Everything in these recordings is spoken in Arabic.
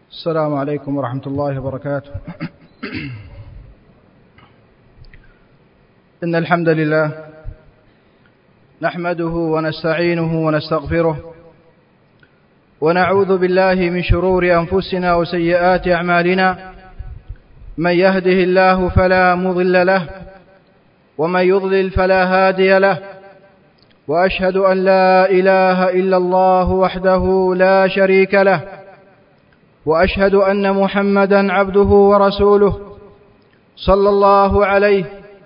السلام عليكم ورحمة الله وبركاته. إن الحمد لله نحمده ونستعينه ونستغفره ونعوذ بالله من شرور أنفسنا وسيئات أعمالنا. من يهده الله فلا مضل له ومن يضلل فلا هادي له، وأشهد أن لا إله إلا الله وحده لا شريك له، وأشهد أن محمدا عبده ورسوله صلى الله عليه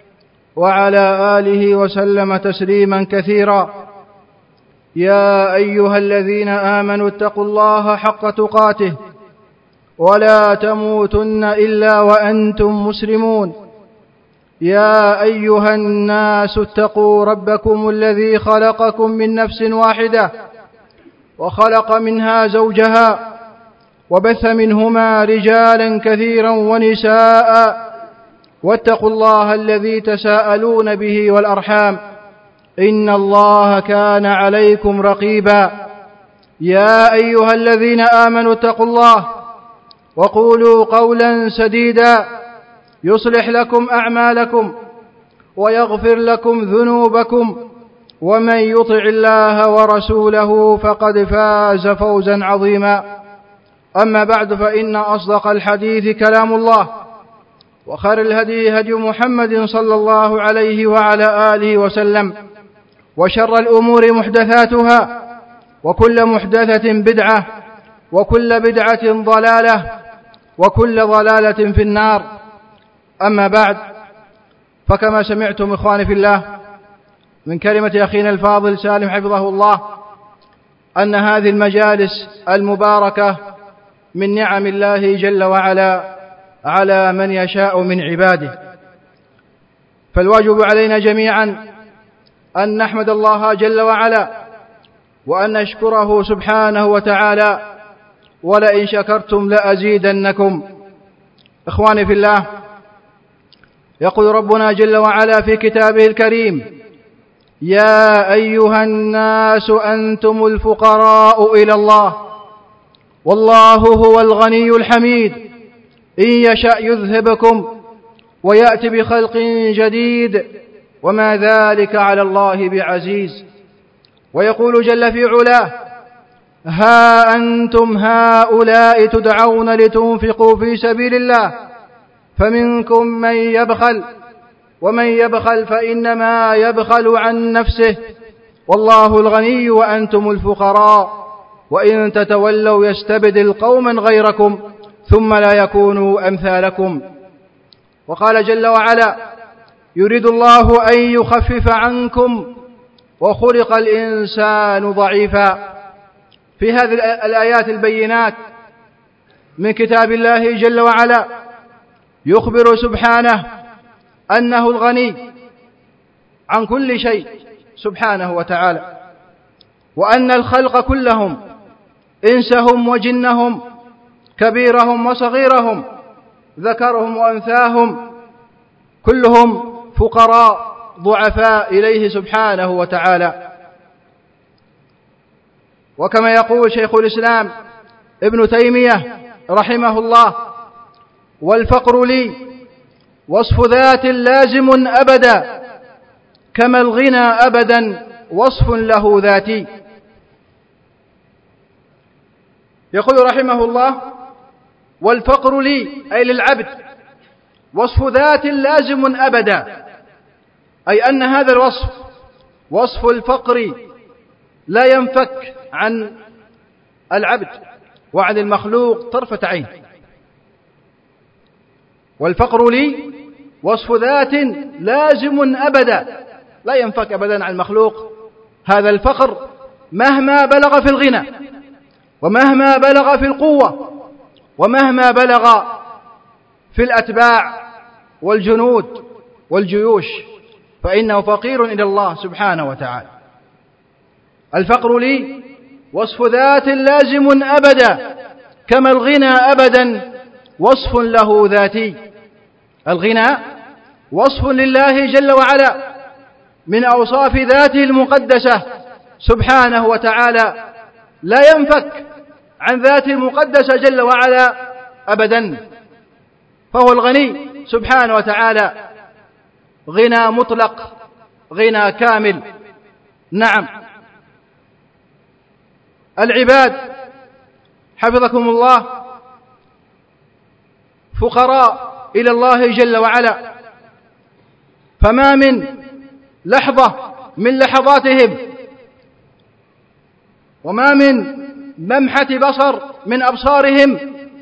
وعلى آله وسلم تسليما كثيرا. يا أيها الذين آمنوا اتقوا الله حق تقاته ولا تموتن إلا وأنتم مسلمون. يا أيها الناس اتقوا ربكم الذي خلقكم من نفس واحدة وخلق منها زوجها وبث منهما رجالا كثيرا ونساء، واتقوا الله الذي تساءلون به والأرحام إن الله كان عليكم رقيبا. يا أيها الذين آمنوا اتقوا الله وقولوا قولا سديدا يصلح لكم أعمالكم ويغفر لكم ذنوبكم، ومن يطع الله ورسوله فقد فاز فوزا عظيما. أما بعد، فإن أصدق الحديث كلام الله، وخير الهدي هدي محمد صلى الله عليه وعلى آله وسلم، وشر الأمور محدثاتها، وكل محدثة بدعة، وكل بدعة ضلالة، وكل ضلالة في النار. أما بعد، فكما سمعتم إخواني في الله من كلمة أخينا الفاضل سالم حفظه الله أن هذه المجالس المباركة من نعم الله جل وعلا على من يشاء من عباده، فالواجب علينا جميعا أن نحمد الله جل وعلا وأن نشكره سبحانه وتعالى، ولئن شكرتم لأزيدنكم. إخواني في الله، يقول ربنا جل وعلا في كتابه الكريم: يا أيها الناس أنتم الفقراء إلى الله والله هو الغني الحميد، إن يشأ يذهبكم ويأتي بخلق جديد وما ذلك على الله بعزيز. ويقول جل في علاه: ها أنتم هؤلاء تدعون لتنفقوا في سبيل الله فمنكم من يبخل ومن يبخل فإنما يبخل عن نفسه والله الغني وأنتم الفقراء وإن تتولوا يستبدل قوما غيركم ثم لا يكونوا أمثالكم. وقال جل وعلا: يريد الله أن يخفف عنكم وخلق الإنسان ضعيفا. في هذه الآيات البينات من كتاب الله جل وعلا يخبر سبحانه أنه الغني عن كل شيء سبحانه وتعالى، وأن الخلق كلهم إنسهم وجنهم كبيرهم وصغيرهم ذكرهم وأنثاهم كلهم فقراء ضعفاء إليه سبحانه وتعالى. وكما يقول شيخ الإسلام ابن تيمية رحمه الله: والفقر لي وصف ذات لازم أبدا كما الغنى أبدا وصف له ذاتي. يقول رحمه الله: والفقر لي أي للعبد وصف ذات لازم أبدا، أي أن هذا الوصف وصف الفقر لا ينفك عن العبد وعن المخلوق طرفة عين. والفقر لي وصف ذات لازم أبدا، لا ينفك أبدا عن المخلوق. هذا الفقر مهما بلغ في الغنى ومهما بلغ في القوة ومهما بلغ في الأتباع والجنود والجيوش، فإنه فقير إلى الله سبحانه وتعالى. الفقر لي وصف ذات لازم أبدا كما الغنى أبدا وصف له ذاتي. الغنى وصف لله جل وعلا من أوصاف ذاته المقدسة سبحانه وتعالى، لا ينفك عن ذاته المقدسة جل وعلا أبدا، فهو الغني سبحانه وتعالى غنى مطلق، غنى كامل. نعم، العباد حفظكم الله فقراء إلى الله جل وعلا، فما من لحظة من لحظاتهم وما من لمحة بصر من أبصارهم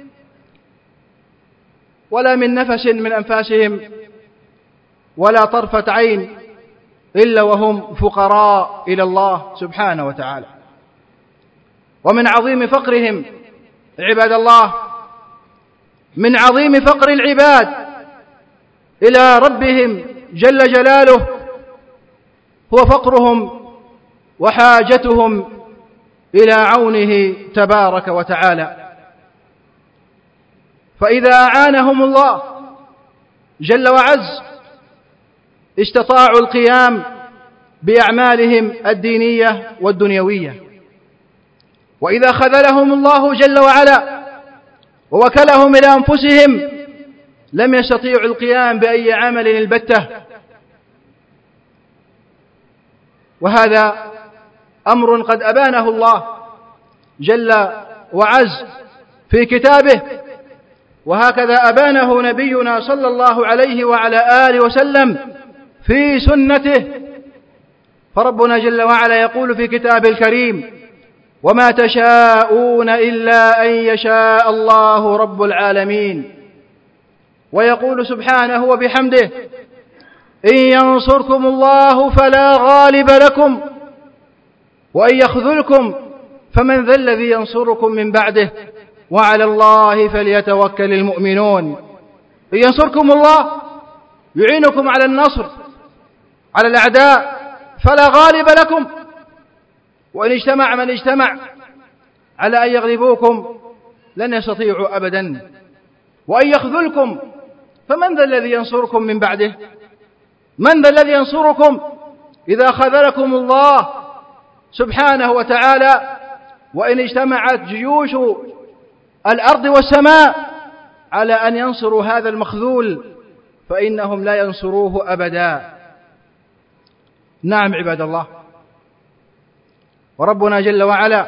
ولا من نفس من أنفاسهم ولا طرفة عين إلا وهم فقراء إلى الله سبحانه وتعالى. ومن عظيم فقرهم عباد الله، من عظيم فقر العباد إلى ربهم جل جلاله هو فقرهم وحاجتهم إلى عونه تبارك وتعالى. فإذا أعانهم الله جل وعز استطاعوا القيام بأعمالهم الدينية والدنيوية، وإذا خذلهم الله جل وعلا ووكلهم إلى أنفسهم لم يستطيعوا القيام بأي عمل البتة. وهذا أمر قد أبانه الله جل وعز في كتابه، وهكذا أبانه نبينا صلى الله عليه وعلى آله وسلم في سنته. فربنا جل وعلا يقول في كتابه الكريم: وما تشاءون إلا أن يشاء الله رب العالمين. ويقول سبحانه وبحمده: إن ينصركم الله فلا غالب لكم وإن يخذلكم فمن ذا الذي ينصركم من بعده وعلى الله فليتوكل المؤمنون. إن ينصركم الله يعينكم على النصر على الأعداء فلا غالب لكم، وإن اجتمع من اجتمع على أن يغلبوكم لن يستطيعوا أبدا. وإن يخذلكم فمن ذا الذي ينصركم من بعده؟ من ذا الذي ينصركم إذا خذلكم الله سبحانه وتعالى؟ وإن اجتمعت جيوش الأرض والسماء على أن ينصروا هذا المخذول فإنهم لا ينصروه أبدا. نعم عباد الله، وربنا جل وعلا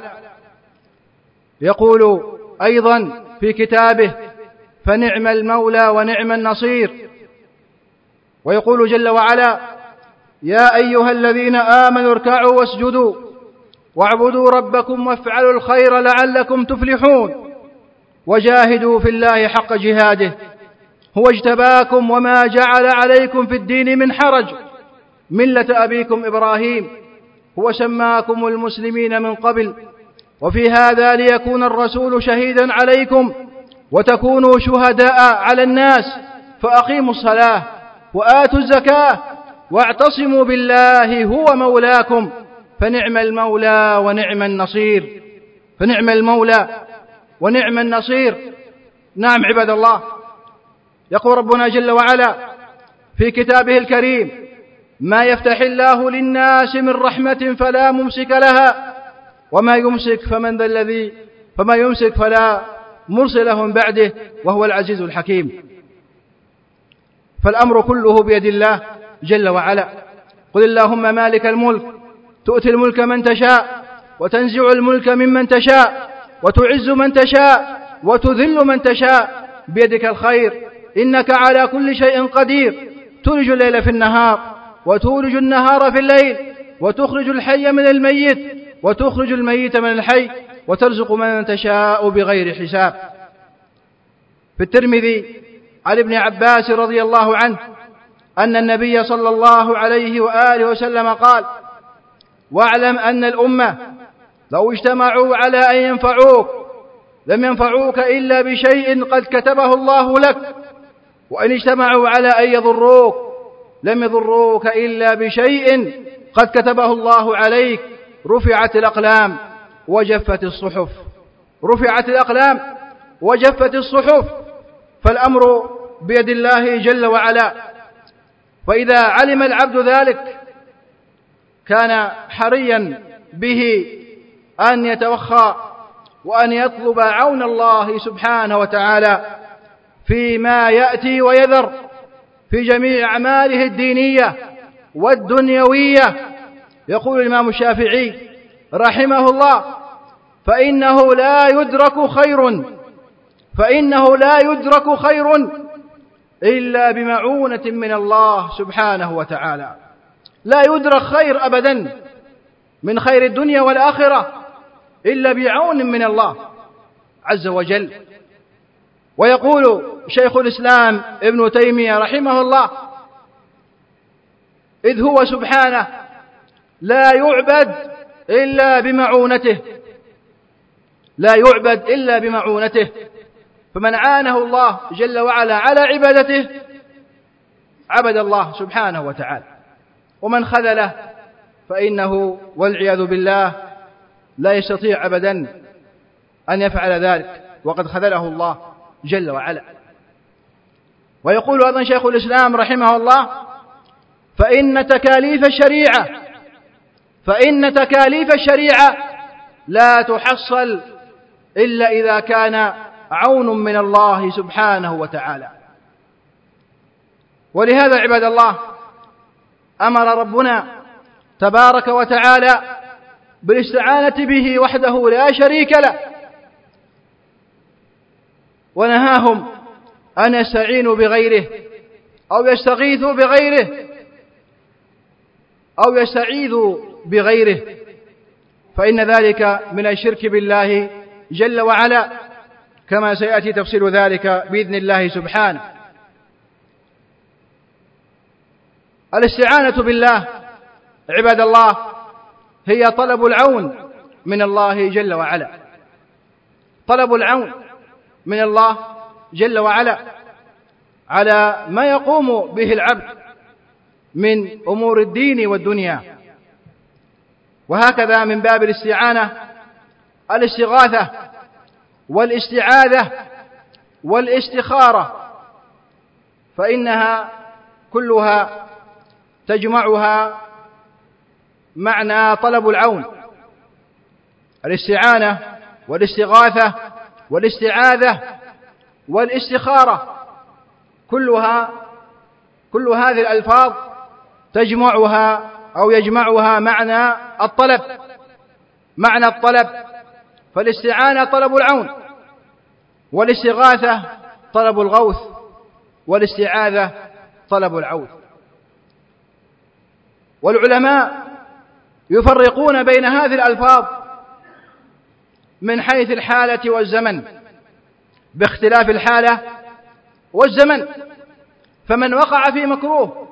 يقول أيضا في كتابه: فنعم المولى ونعم النصير. ويقول جل وعلا: يا أيها الذين آمنوا اركعوا واسجدوا واعبدوا ربكم وافعلوا الخير لعلكم تفلحون وجاهدوا في الله حق جهاده هو اجتباكم وما جعل عليكم في الدين من حرج ملة أبيكم إبراهيم هو سماكم المسلمين من قبل وفي هذا ليكون الرسول شهيدا عليكم وتكونوا شهداء على الناس فأقيموا الصلاة وآتوا الزكاة واعتصموا بالله هو مولاكم فنعم المولى ونعم النصير. فنعم المولى ونعم النصير. نعم عباد الله، يقول ربنا جل وعلا في كتابه الكريم: ما يفتح الله للناس من رحمة فلا ممسك لها وما يمسك فما يمسك فلا مرسل من بعده وهو العزيز الحكيم. فالأمر كله بيد الله جل وعلا. قل اللهم مالك الملك تؤتي الملك من تشاء وتنزع الملك ممن تشاء وتعز من تشاء وتذل من تشاء بيدك الخير إنك على كل شيء قدير تولج الليل في النهار وتولج النهار في الليل وتخرج الحي من الميت وتخرج الميت من الحي وترزق من تشاء بغير حساب. في الترمذي عن ابن عباس رضي الله عنه أن النبي صلى الله عليه وآله وسلم قال: واعلم أن الأمة لو اجتمعوا على أن ينفعوك لم ينفعوك إلا بشيء قد كتبه الله لك وإن اجتمعوا على أن يضروك لم يضروك إلا بشيء قد كتبه الله عليك رفعت الأقلام وجفت الصحف. رفعت الأقلام وجفت الصحف. فالأمر بيد الله جل وعلا. فإذا علم العبد ذلك كان حريا به أن يتوخى وأن يطلب عون الله سبحانه وتعالى فيما يأتي ويذر في جميع أعماله الدينية والدنيوية. يقول الإمام الشافعي رحمه الله: فإنه لا يدرك خير إلا بمعونة من الله سبحانه وتعالى. لا يدرك خير أبدا من خير الدنيا والآخرة إلا بعون من الله عز وجل. ويقول شيخ الإسلام ابن تيمية رحمه الله: إذ هو سبحانه لا يعبد إلا بمعونته، فمن عانه الله جل وعلا على عبادته عبد الله سبحانه وتعالى، ومن خذله فإنه والعياذ بالله لا يستطيع أبدا أن يفعل ذلك، وقد خذله الله جل وعلا. ويقول أيضا شيخ الإسلام رحمه الله: فإن تكاليف الشريعة لا تحصل إلا إذا كان عون من الله سبحانه وتعالى. ولهذا عباد الله أمر ربنا تبارك وتعالى بالاستعانة به وحده لا شريك له، ونهاهم أن يستعينوا بغيره أو يستغيثوا بغيره فإن ذلك من الشرك بالله جل وعلا، كما سيأتي تفصيل ذلك بإذن الله سبحانه. الاستعانة بالله عباد الله هي طلب العون من الله جل وعلا، طلب العون من الله جل وعلا على ما يقوم به العبد من أمور الدين والدنيا. وهكذا من باب الاستعانة الاستغاثة والاستعاذة والاستخارة، فإنها كلها تجمعها معنى طلب العون. الاستعانة والاستغاثة والاستعاذة والاستخارة كل هذه الألفاظ تجمعها أو يجمعها معنى الطلب. فالاستعانة طلب العون، والاستغاثة طلب الغوث، والاستعاذة طلب العون. والعلماء يفرقون بين هذه الألفاظ من حيث الحالة والزمن، باختلاف الحالة والزمن. فمن وقع في مكروه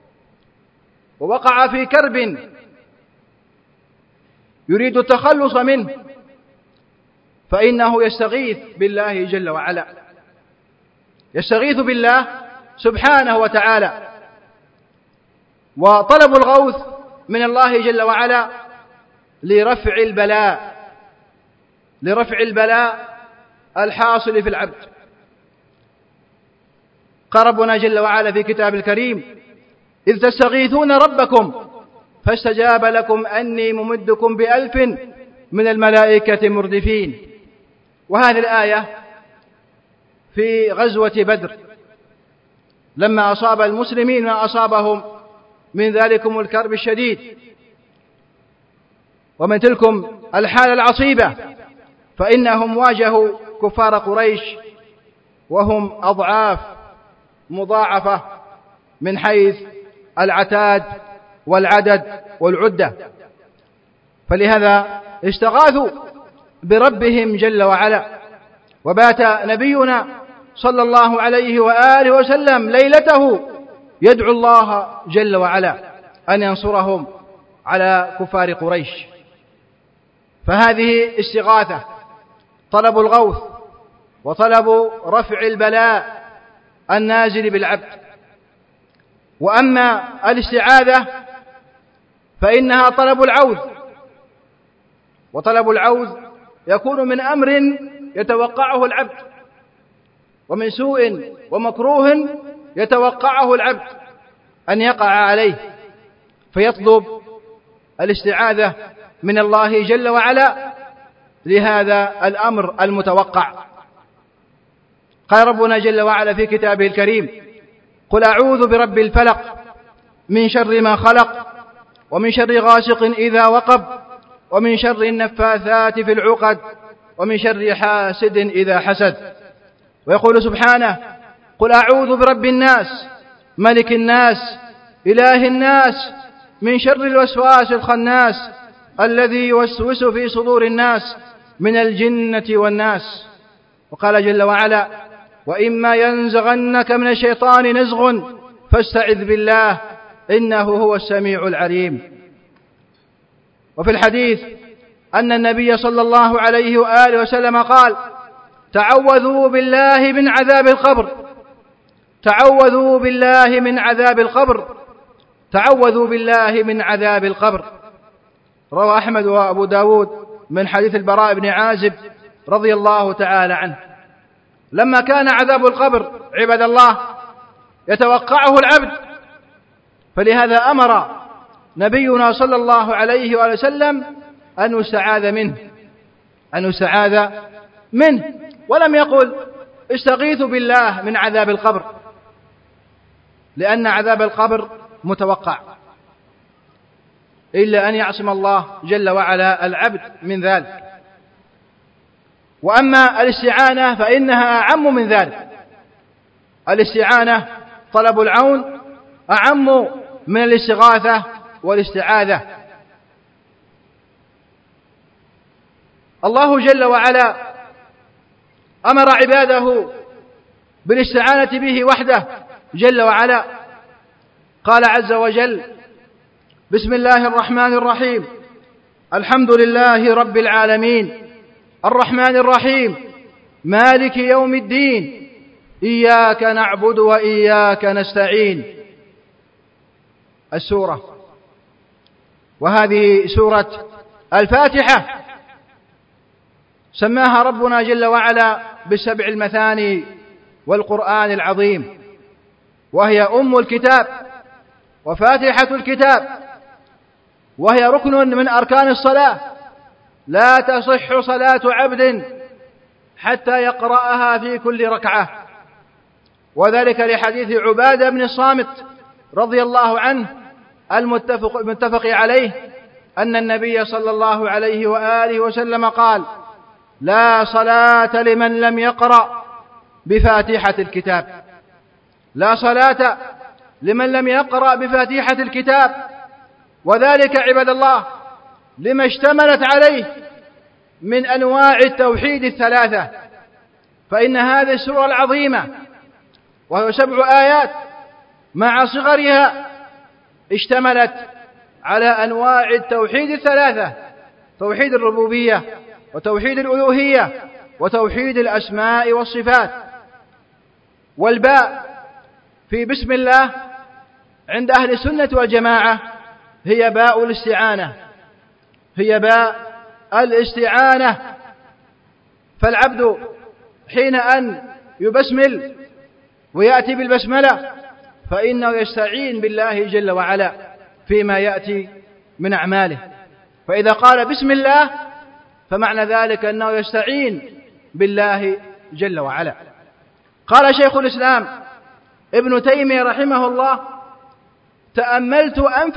ووقع في كرب يريد التخلص منه فإنه يستغيث بالله جل وعلا، يستغيث بالله سبحانه وتعالى. وطلب الغوث من الله جل وعلا لرفع البلاء الحاصل في العبد. قال ربنا جل وعلا في كتاب الكريم: إذ تستغيثون ربكم فاستجاب لكم أني ممدكم ب1000 من الملائكة مردفين. وهذه الآية في غزوة بدر لما أصاب المسلمين ما أصابهم من ذلكم الكرب الشديد ومن تلكم الحالة العصيبة، فإنهم واجهوا كفار قريش وهم أضعاف مضاعفة من حيث العتاد والعدد والعدة، فلهذا استغاثوا بربهم جل وعلا. وبات نبينا صلى الله عليه وآله وسلم ليلته يدعو الله جل وعلا أن ينصرهم على كفار قريش. فهذه استغاثة، طلب الغوث وطلب رفع البلاء النازل بالعبد. وأما الاستعاذة فإنها طلب العوذ، وطلب العوذ يكون من أمر يتوقعه العبد ومن سوء ومكروه يتوقعه العبد أن يقع عليه، فيطلب الاستعاذة من الله جل وعلا لهذا الأمر المتوقع. قال ربنا جل وعلا في كتابه الكريم: قل أعوذ برب الفلق من شر ما خلق ومن شر غاسق إذا وقب ومن شر النفاثات في العقد ومن شر حاسد إذا حسد. ويقول سبحانه: قل أعوذ برب الناس ملك الناس إله الناس من شر الوسواس الخناس الذي يوسوس في صدور الناس من الجنة والناس. وقال جل وعلا: وإما ينزغنك من الشيطان نزغ فاستعذ بالله إنه هو السميع العليم. وفي الحديث أن النبي صلى الله عليه وآله وسلم قال: تعوذوا بالله من عذاب القبر، تعوذوا بالله من عذاب القبر، تعوذوا بالله من عذاب القبر. روى أحمد وأبو داود من حديث البراء بن عازب رضي الله تعالى عنه. لما كان عذاب القبر عباد الله يتوقعه العبد، فلهذا أمر نبينا صلى الله عليه وآله وسلم أن يستعاذ منه، أن يستعاذ منه، ولم يقل استغيثوا بالله من عذاب القبر، لأن عذاب القبر متوقع، إلا أن يعصم الله جل وعلا العبد من ذلك. وأما الاستعانة فإنها أعم من ذلك. الاستعانة طلب العون أعم من الاستغاثة والاستعاذة. الله جل وعلا أمر عباده بالاستعانة به وحده جل وعلا. قال عز وجل: بسم الله الرحمن الرحيم، الحمد لله رب العالمين، الرحمن الرحيم، مالك يوم الدين، إياك نعبد وإياك نستعين. السورة. وهذه سورة الفاتحة سماها ربنا جل وعلا بالسبع المثاني والقرآن العظيم، وهي أم الكتاب وفاتحة الكتاب، وهي ركن من أركان الصلاة، لا تصح صلاة عبد حتى يقرأها في كل ركعة. وذلك لحديث عبادة بن الصامت رضي الله عنه المتفق عليه أن النبي صلى الله عليه وآله وسلم قال: لا صلاة لمن لم يقرأ بفاتحة الكتاب، لا صلاة لمن لم يقرأ بفاتحة الكتاب. وذلك عباد الله لما اشتملت عليه من أنواع التوحيد الثلاثة، فإن هذه السورة العظيمة وهي 7 آيات مع صغرها اشتملت على أنواع التوحيد الثلاثة: توحيد الربوبية وتوحيد الألوهية وتوحيد الأسماء والصفات. والباء في بسم الله عند أهل السنة والجماعة هي باء الاستعانة، هي باء الاستعانة. فالعبد حين أن يبسمل ويأتي بالبسملة فإنه يستعين بالله جل وعلا فيما يأتي من أعماله. فإذا قال بسم الله فمعنى ذلك أنه يستعين بالله جل وعلا. قال شيخ الإسلام ابن تيمية رحمه الله: تأملت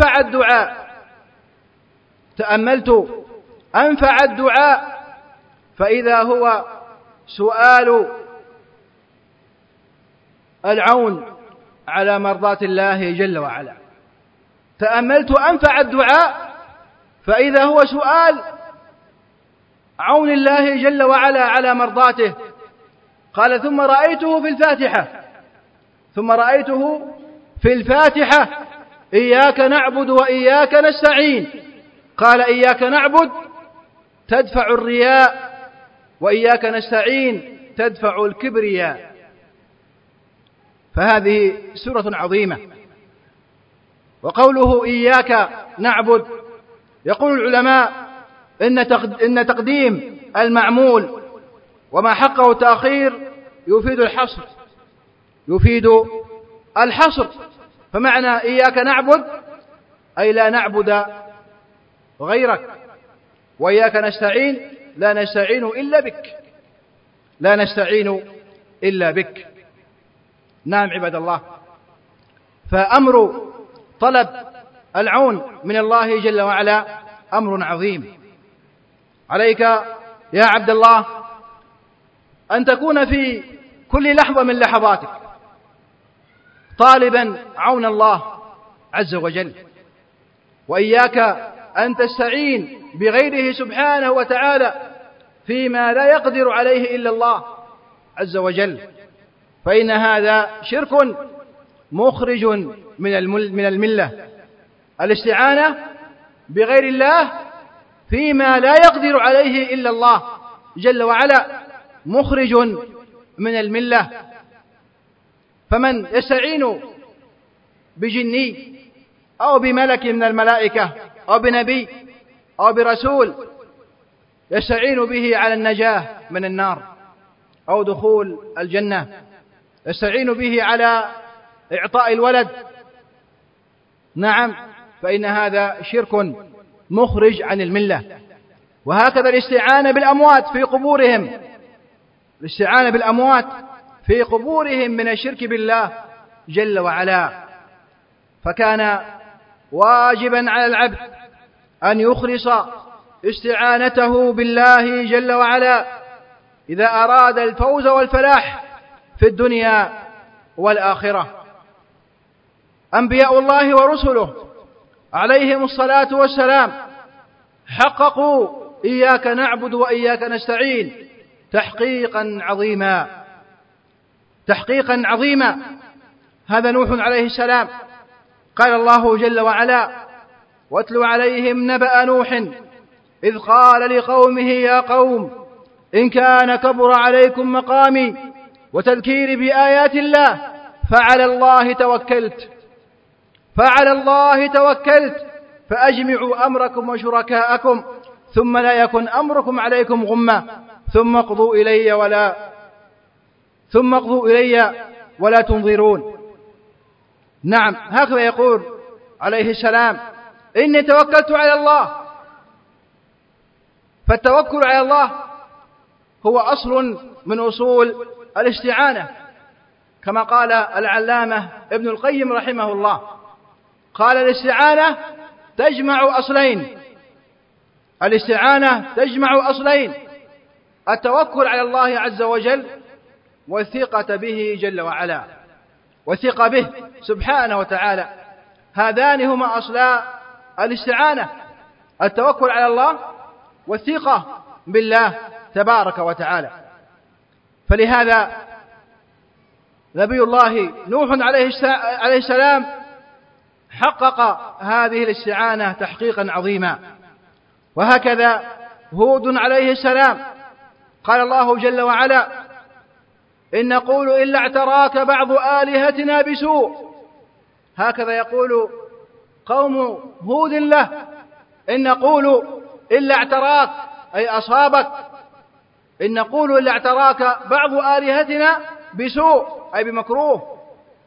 أنفع الدعاء فإذا هو سؤال العون على مرضاة الله جل وعلا. تأملت أنفع الدعاء فإذا هو سؤال عون الله جل وعلا على مرضاته. قال: ثم رأيته في الفاتحة إياك نعبد وإياك نستعين. قال: إياك نعبد تدفع الرياء وإياك نستعين تدفع الكبرياء. فهذه سورة عظيمة. وقوله إياك نعبد، يقول العلماء إن تقديم المعمول وما حقه تأخير يفيد الحصر. فمعنى إياك نعبد أي لا نعبد غيرك، وإياك نستعين لا نستعين إلا بك، لا نستعين إلا بك. نعم عباد الله، فأمر طلب العون من الله جل وعلا أمر عظيم. عليك يا عبد الله أن تكون في كل لحظة من لحظاتك طالبا عون الله عز وجل، وإياك أن تستعين بغيره سبحانه وتعالى فيما لا يقدر عليه إلا الله عز وجل، فإن هذا شرك مخرج من الملة. الاستعانة بغير الله فيما لا يقدر عليه إلا الله جل وعلا مخرج من الملة. فمن يستعين بجني أو بملك من الملائكة أو بنبي أو برسول يستعين به على النجاة من النار أو دخول الجنة، يستعين به على إعطاء الولد، نعم، فإن هذا شرك مخرج عن الملة. وهكذا الاستعانة بالأموات في قبورهم، الاستعانة بالأموات في قبورهم من الشرك بالله جل وعلا. فكان واجبا على العبد أن يخلص استعانته بالله جل وعلا إذا أراد الفوز والفلاح في الدنيا والآخرة. أنبياء الله ورسله عليهم الصلاة والسلام حققوا إياك نعبد وإياك نستعين تحقيقا عظيما، تحقيقا عظيما. هذا نوح عليه السلام، قال الله جل وعلا: واتل عليهم نبأ نوح إذ قال لقومه يا قوم إن كان كبر عليكم مقامي وتذكيري بآيات الله فعلى الله توكلت فأجمعوا أمركم وشركاءكم ثم لا يكن أمركم عليكم غمة ثم اقضوا إلي ولا تنظرون. نعم، هكذا يقول عليه السلام: إني توكلت على الله. فالتوكل على الله هو أصل من أصول الاستعانة، كما قال العلامة ابن القيم رحمه الله، قال: الاستعانة تجمع أصلين، الاستعانة تجمع أصلين: التوكل على الله عز وجل والثقة به جل وعلا، والثقة به سبحانه وتعالى. هذان هما أصلا الاستعانة، التوكل على الله والثقة بالله تبارك وتعالى. فلهذا نبي الله نوح عليه السلام حقق هذه الاستعانة تحقيقا عظيما. وهكذا هود عليه السلام قال الله جل وعلا: إن نقول إلا اعتراك بعض آلهتنا بسوء. هكذا يقول قوم هود له: إن نقول إلا اعتراك، أي أصابك، إن نقول إلا اعتراك بعض آلهتنا بسوء، أي بمكروه.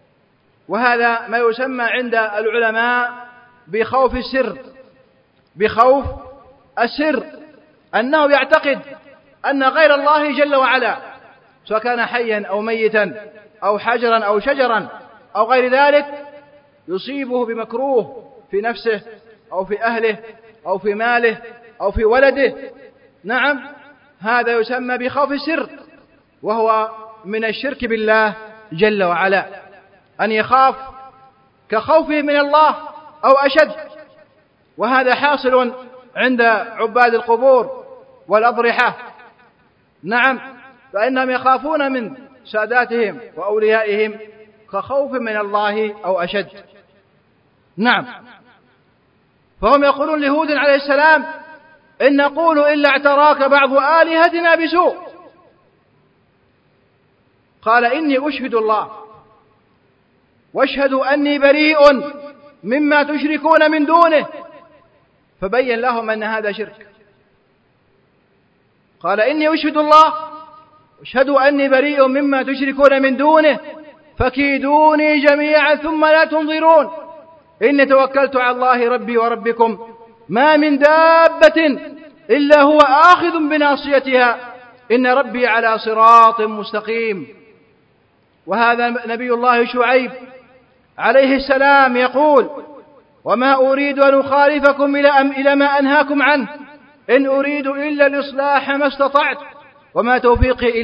وهذا ما يسمى عند العلماء بخوف السر، بخوف السر، أنه يعتقد أن غير الله جل وعلا سواء كان حيا أو ميتا أو حجرا أو شجرا أو غير ذلك يصيبه بمكروه في نفسه أو في أهله أو في ماله أو في ولده. نعم، هذا يسمى بخوف السر، وهو من الشرك بالله جل وعلا، أن يخاف كخوفه من الله أو أشد. وهذا حاصل عند عباد القبور والأضرحة. نعم، فإنهم يخافون من ساداتهم وأوليائهم كخوف من الله أو أشد. نعم، فهم يقولون لهود عليه السلام: إن نقول إلا اعتراك بعض آلهتنا بسوء. قال: إني أشهد الله واشهدوا أني بريء مما تشركون من دونه. فبين لهم أن هذا شرك. قال: إني أشهد الله واشهدوا أني بريء مما تشركون من دونه فكيدوني جميعا ثم لا تنظرون إني توكلت على الله ربي وربكم ما من دابة إلا هو آخذ بناصيتها إن ربي على صراط مستقيم. وهذا نبي الله شعيب عليه السلام يقول: وما أريد أن أخالفكم إلى ما أنهاكم عنه إن أريد إلا الإصلاح ما استطعت وما توفيقي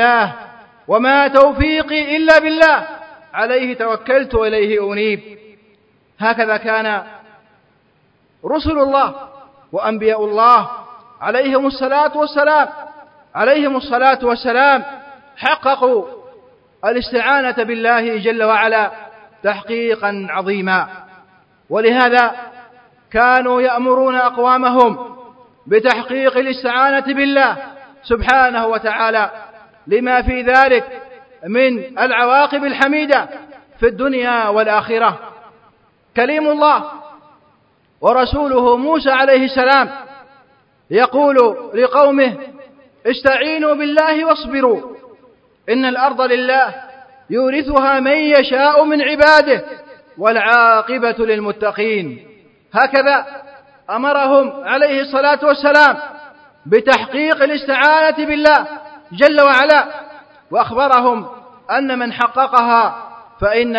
إلا بالله عليه توكلت وإليه أنيب. هكذا كان رسل الله وأنبياء الله عليهم الصلاة والسلام حققوا الاستعانة بالله جل وعلا تحقيقا عظيما. ولهذا كانوا يأمرون أقوامهم بتحقيق الاستعانة بالله سبحانه وتعالى لما في ذلك من العواقب الحميدة في الدنيا والآخرة. كليم الله ورسوله موسى عليه السلام يقول لقومه: استعينوا بالله واصبروا إن الأرض لله يورثها من يشاء من عباده والعاقبة للمتقين. هكذا أمرهم عليه الصلاة والسلام بتحقيق الاستعانة بالله جل وعلا، وأخبرهم أن من حققها فإن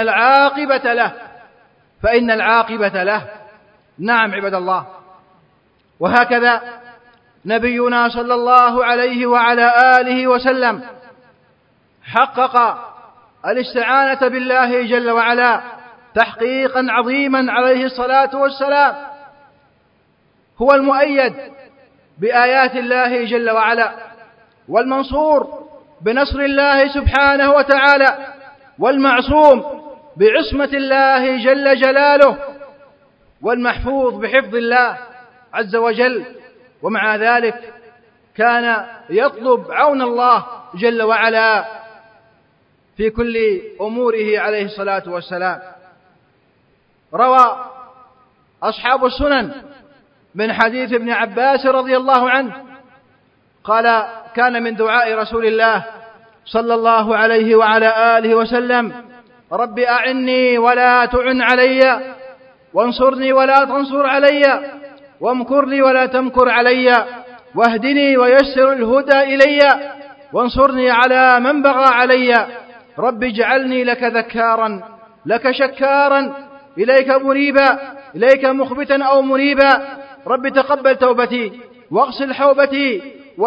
العاقبة له. نعم عباد الله. وهكذا نبينا صلى الله عليه وعلى آله وسلم حقق الاستعانة بالله جل وعلا تحقيقا عظيما عليه الصلاة والسلام. هو المؤيد بآيات الله جل وعلا، والمنصور بنصر الله سبحانه وتعالى، والمعصوم بعصمة الله جل جلاله، والمحفوظ بحفظ الله عز وجل. ومع ذلك كان يطلب عون الله جل وعلا في كل أموره عليه الصلاة والسلام. روى أصحاب السنن من حديث ابن عباس رضي الله عنه قال: كان من دعاء رسول الله صلى الله عليه وعلى آله وسلم: رب أعني ولا تعن علي، وانصرني ولا تنصر علي، وامكر لي ولا تمكر علي، واهدني ويسر الهدى إلي، وانصرني على من بغى علي. رب اجعلني لك ذكارا لك شكارا إليك منيبا، إليك مخبتا أو منيبا. رب تقبل توبتي واغسل حوبتي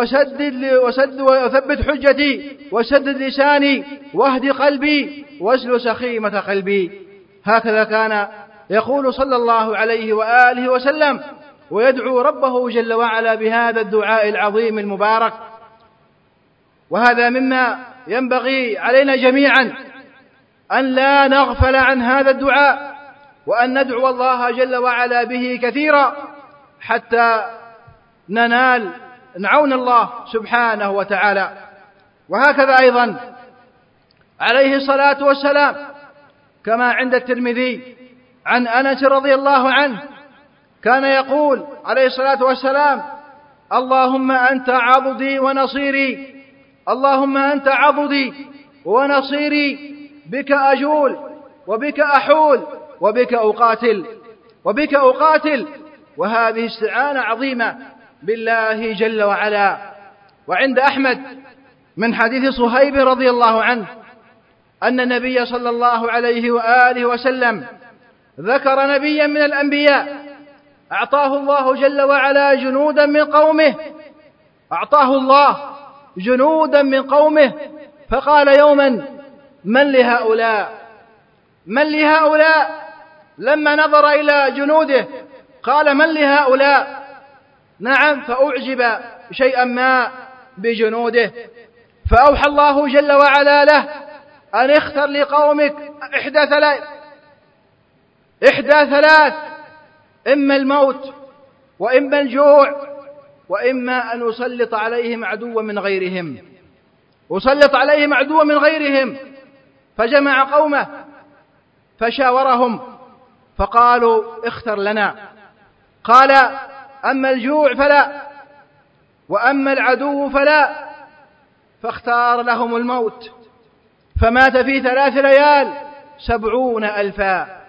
وثبت حجتي وسدد لساني واهد قلبي واسل سخيمة قلبي. هكذا كان يقول صلى الله عليه وآله وسلم، ويدعو ربه جل وعلا بهذا الدعاء العظيم المبارك. وهذا مما ينبغي علينا جميعا أن لا نغفل عن هذا الدعاء، وأن ندعو الله جل وعلا به كثيرا حتى ننال عون الله سبحانه وتعالى. وهكذا أيضا عليه الصلاة والسلام كما عند الترمذي عن أنس رضي الله عنه كان يقول عليه الصلاة والسلام: اللهم أنت عضدي ونصيري، اللهم أنت عضدي ونصيري، بك أجول وبك أحول وبك أقاتل. وهذه استعانة عظيمة بالله جل وعلا. وعند أحمد من حديث صهيب رضي الله عنه أن النبي صلى الله عليه وآله وسلم ذكر نبيا من الأنبياء أعطاه الله جل وعلا جنودا من قومه فقال يوما: من لهؤلاء؟ لما نظر إلى جنوده قال: من لهؤلاء؟ نعم، فأعجب شيئا ما بجنوده، فأوحى الله جل وعلا له أن اختر لقومك إحدى ثلاث: إما الموت، وإما الجوع، وإما أن أسلط عليهم عدوا من غيرهم. فجمع قومه فشاورهم فقالوا: اختر لنا. قال: أما الجوع فلا، وأما العدو فلا. فاختار لهم الموت، فمات في 3 ليال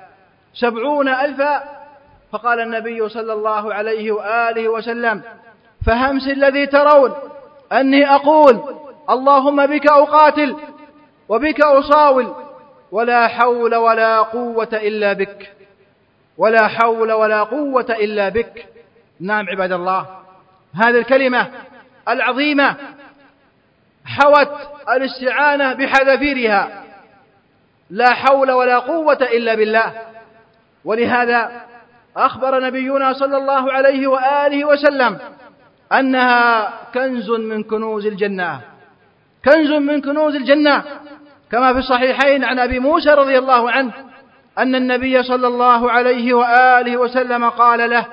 70,000. فقال النبي صلى الله عليه وآله وسلم: فهمس الذي ترون أني أقول اللهم بك أقاتل وبك أصاول ولا حول ولا قوة إلا بك، ولا حول ولا قوة إلا بك. نعم عباد الله، هذه الكلمة العظيمة حوت الاستعانة بحذافيرها، لا حول ولا قوة إلا بالله. ولهذا أخبر نبينا صلى الله عليه وآله وسلم أنها كنز من كنوز الجنة، كنز من كنوز الجنة، كما في الصحيحين عن أبي موسى رضي الله عنه أن النبي صلى الله عليه وآله وسلم قال له: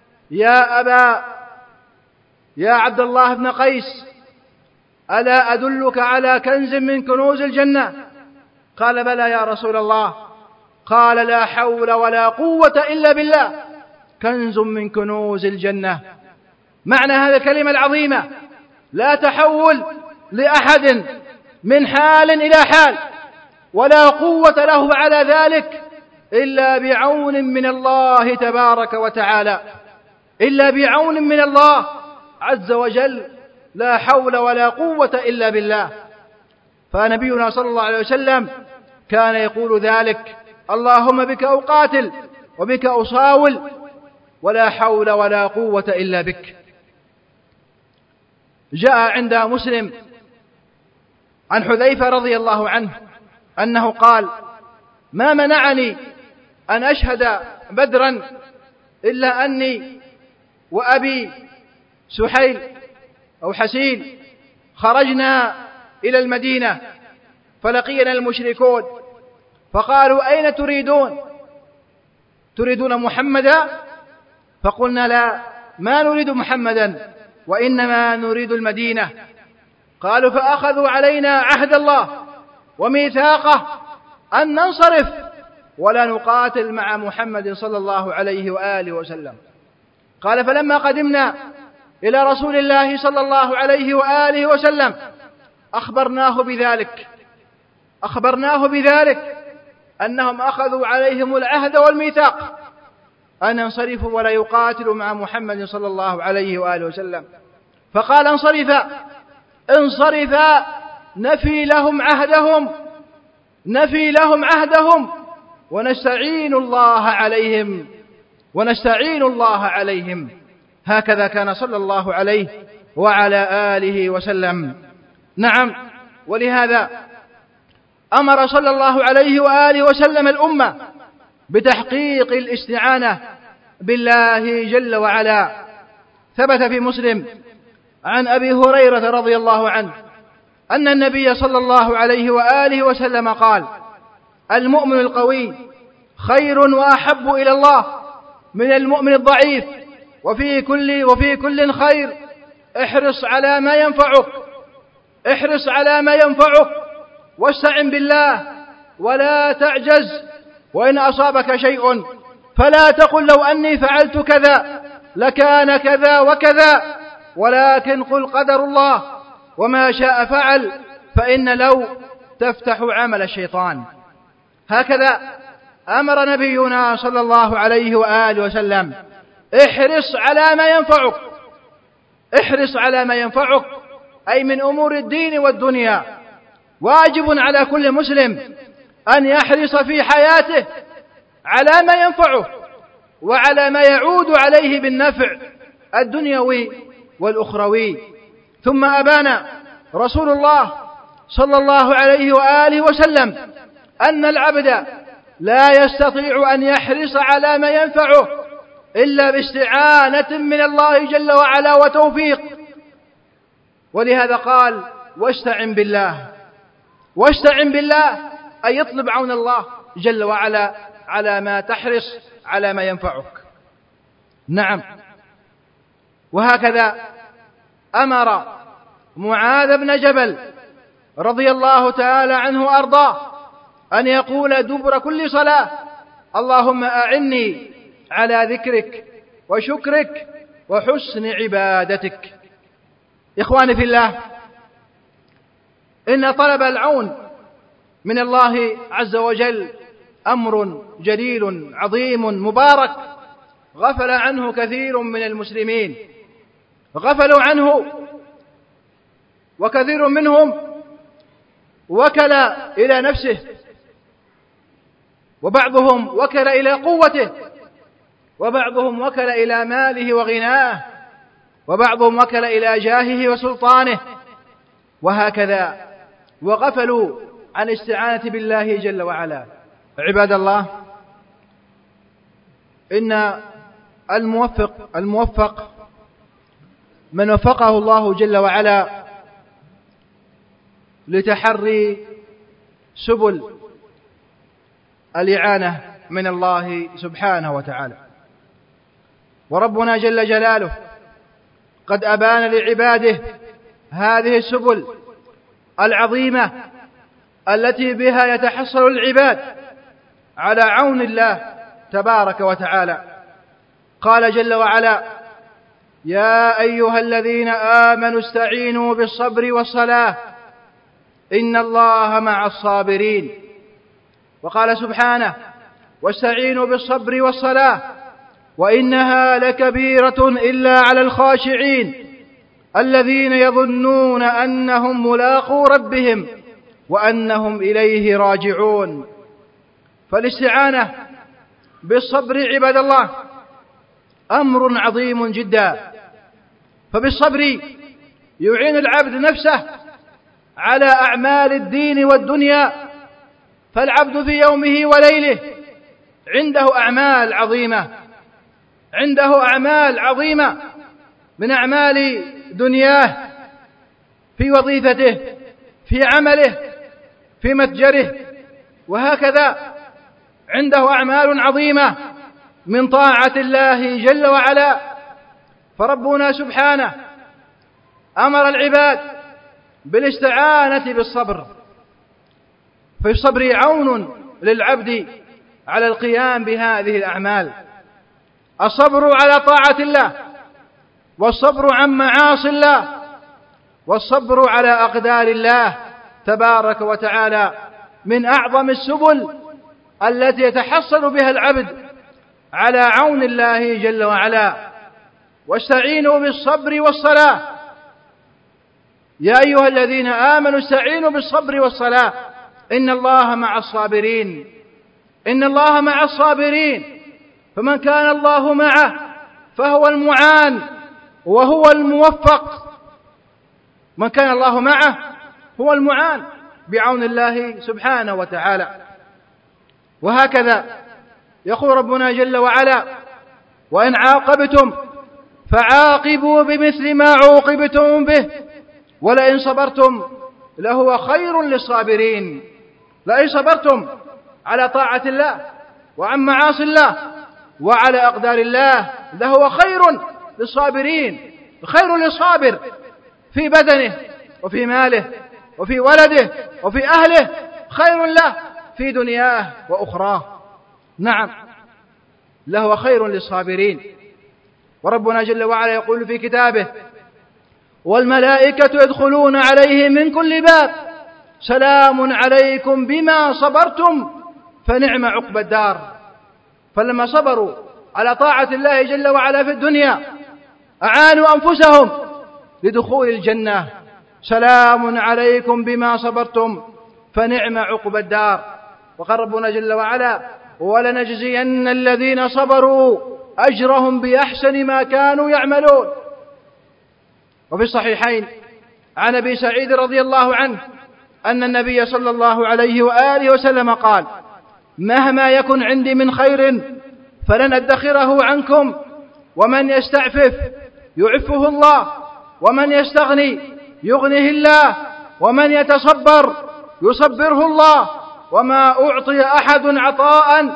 يا عبد الله بن قيس، ألا أدلك على كنز من كنوز الجنة؟ قال: بلى يا رسول الله. قال: لا حول ولا قوة إلا بالله، كنز من كنوز الجنة. معنى هذه الكلمة العظيمة لا تحول لأحد من حال إلى حال، ولا قوة له على ذلك إلا بعون من الله تبارك وتعالى، إلا بعون من الله عز وجل، لا حول ولا قوة إلا بالله. فنبينا صلى الله عليه وسلم كان يقول ذلك: اللهم بك أقاتل وبك أصاول ولا حول ولا قوة إلا بك. جاء عند مسلم عن حذيفة رضي الله عنه أنه قال: ما منعني أن أشهد بدرا إلا أني وأبي سحيل أو حسين خرجنا إلى المدينة فلقينا المشركون فقالوا: أين تريدون محمدا؟ فقلنا: لا، ما نريد محمدا، وإنما نريد المدينة. قالوا: فأخذوا علينا عهد الله وميثاقه أن ننصرف ولا نقاتل مع محمد صلى الله عليه وآله وسلم. قال: فلما قدمنا إلى رسول الله صلى الله عليه وآله وسلم أخبرناه بذلك أنهم أخذوا عليهم العهد والميثاق أن ينصرفوا ولا يقاتلوا مع محمد صلى الله عليه وآله وسلم. فقال: انصرفا نفي لهم عهدهم ونستعين الله عليهم. هكذا كان صلى الله عليه وعلى آله وسلم. نعم، ولهذا أمر صلى الله عليه وآله وسلم الأمة بتحقيق الاستعانة بالله جل وعلا. ثبت في مسلم عن أبي هريرة رضي الله عنه أن النبي صلى الله عليه وآله وسلم قال: المؤمن القوي خير وأحب إلى الله من المؤمن الضعيف، وفي كل خير. احرص على ما ينفعك واستعن بالله ولا تعجز، وإن أصابك شيء فلا تقل لو أني فعلت كذا لكان كذا وكذا، ولكن قل قدر الله وما شاء فعل، فإن لو تفتح عمل الشيطان. هكذا أمر نبينا صلى الله عليه وآله وسلم: احرص على ما ينفعك أي من أمور الدين والدنيا. واجب على كل مسلم أن يحرص في حياته على ما ينفعه وعلى ما يعود عليه بالنفع الدنيوي والأخروي. ثم أبان رسول الله صلى الله عليه وآله وسلم أن العبد لا يستطيع أن يحرص على ما ينفعه إلا باستعانة من الله جل وعلا وتوفيق. ولهذا قال: واستعن بالله، أي يطلب عون الله جل وعلا على ما تحرص على ما ينفعك. نعم، وهكذا أمر معاذ بن جبل رضي الله تعالى عنه وأرضاه أن يقول دبر كل صلاة: اللهم أعني على ذكرك وشكرك وحسن عبادتك. إخواني في الله، إن طلب العون من الله عز وجل أمر جليل عظيم مبارك غفل عنه كثير من المسلمين، غفلوا عنه، وكثير منهم وكل إلى نفسه، وبعضهم وكل إلى قوته، وبعضهم وكل إلى ماله وغناه، وبعضهم وكل إلى جاهه وسلطانه، وهكذا، وغفلوا عن الاستعانة بالله جل وعلا. عباد الله، إن الموفق من وفقه الله جل وعلا لتحري سبل الإعانة من الله سبحانه وتعالى. وربنا جل جلاله قد أبان لعباده هذه السبل العظيمة التي بها يتحصل العباد على عون الله تبارك وتعالى. قال جل وعلا: يا أيها الذين آمنوا استعينوا بالصبر والصلاة إن الله مع الصابرين. وقال سبحانه: واستعينوا بالصبر والصلاة وإنها لكبيرة إلا على الخاشعين الذين يظنون أنهم ملاقو ربهم وأنهم إليه راجعون. فالاستعانة بالصبر عباد الله أمر عظيم جدا، فبالصبر يعين العبد نفسه على أعمال الدين والدنيا. فالعبد في يومه وليله عنده أعمال عظيمة من أعمال دنياه، في وظيفته، في عمله، في متجره، وهكذا عنده أعمال عظيمة من طاعة الله جل وعلا. فربنا سبحانه أمر العباد بالاستعانة بالصبر، في الصبر عون للعبد على القيام بهذه الأعمال. الصبر على طاعة الله، والصبر عن معاصي الله، والصبر على أقدار الله تبارك وتعالى من أعظم السبل التي يتحصل بها العبد على عون الله جل وعلا. واستعينوا بالصبر والصلاة، يا أيها الذين آمنوا استعينوا بالصبر والصلاة إن الله مع الصابرين. إن الله مع الصابرين، فمن كان الله معه فهو المعان وهو الموفق. من كان الله معه هو المعان بعون الله سبحانه وتعالى. وهكذا يقول ربنا جل وعلا: وإن عاقبتم فعاقبوا بمثل ما عوقبتم به ولئن صبرتم لهو خير للصابرين. لئن صبرتم على طاعة الله وعن معاصي الله وعلى أقدار الله لهو خير للصابرين. خير للصابر في بدنه وفي ماله وفي ولده وفي أهله، خير له في دنياه وأخراه. نعم، لهو خير للصابرين. وربنا جل وعلا يقول في كتابه: والملائكة يدخلون عليهم من كل باب سلام عليكم بما صبرتم فنعم عقبى الدار. فلما صبروا على طاعة الله جل وعلا في الدنيا أعانوا أنفسهم لدخول الجنة. سلام عليكم بما صبرتم فنعم عقبى الدار. وقال ربنا جل وعلا: ولنجزين الذين صبروا أجرهم بأحسن ما كانوا يعملون. وفي الصحيحين عن أبي سعيد رضي الله عنه أن النبي صلى الله عليه وآله وسلم قال: مهما يكن عندي من خير فلن أدخره عنكم، ومن يستعفف يعفه الله، ومن يستغني يغنه الله، ومن يتصبر يصبره الله، وما أعطي أحد عطاء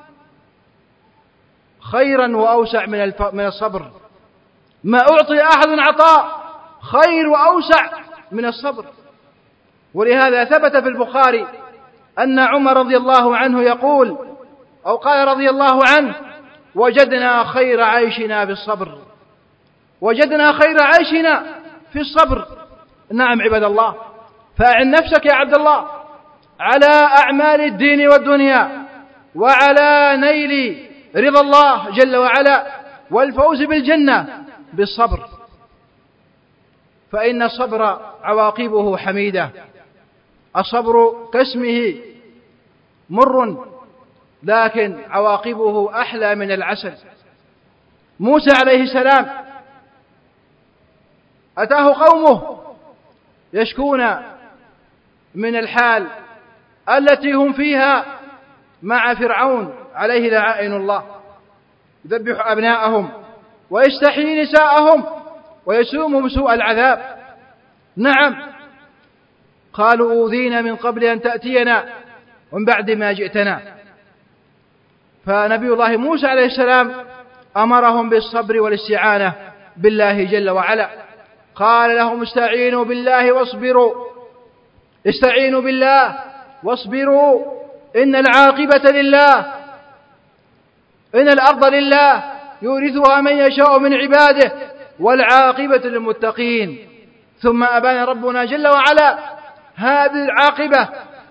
خيرا وأوسع من الصبر. ما أعطي أحد عطاء خير وأوسع من الصبر. ولهذا ثبت في البخاري أن عمر رضي الله عنه يقول أو قال رضي الله عنه: وجدنا خير عيشنا بالصبر. وجدنا خير عيشنا في الصبر. نعم عباد الله، فأعن نفسك يا عبد الله على أعمال الدين والدنيا وعلى نيل رضا الله جل وعلا والفوز بالجنة بالصبر. فإن الصبر عواقبه حميدة. الصبر كاسمه مر، لكن عواقبه أحلى من العسل. موسى عليه السلام أتاه قومه يشكون من الحال التي هم فيها مع فرعون عليه لعائن الله، يذبح أبناءهم ويستحيي نساءهم ويسومهم سوء العذاب. نعم، قالوا أوذينا من قبل أن تأتينا ومن بعد ما جئتنا. فنبي الله موسى عليه السلام أمرهم بالصبر والاستعانة بالله جل وعلا. قال لهم استعينوا بالله واصبروا، استعينوا بالله واصبروا، إن العاقبة لله، إن الأرض لله يورثها من يشاء من عباده والعاقبة للمتقين. ثم أبان ربنا جل وعلا هذه العاقبة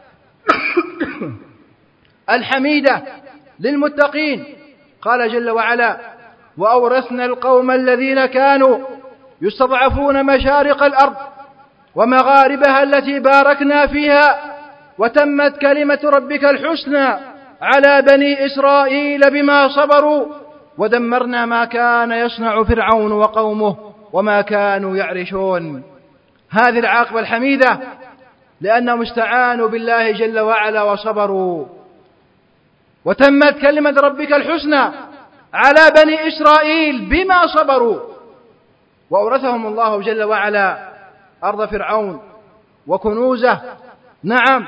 الحميدة للمتقين. قال جل وعلا: وأورثنا القوم الذين كانوا يستضعفون مشارق الأرض ومغاربها التي باركنا فيها وتمت كلمة ربك الحسنى على بني إسرائيل بما صبروا ودمرنا ما كان يصنع فرعون وقومه وما كانوا يعرشون. هذه العاقبة الحميدة لأنهم استعانوا بالله جل وعلا وصبروا، وتمت كلمة ربك الحسنى على بني إسرائيل بما صبروا. وأورثهم الله جل وعلا أرض فرعون وكنوزه، نعم،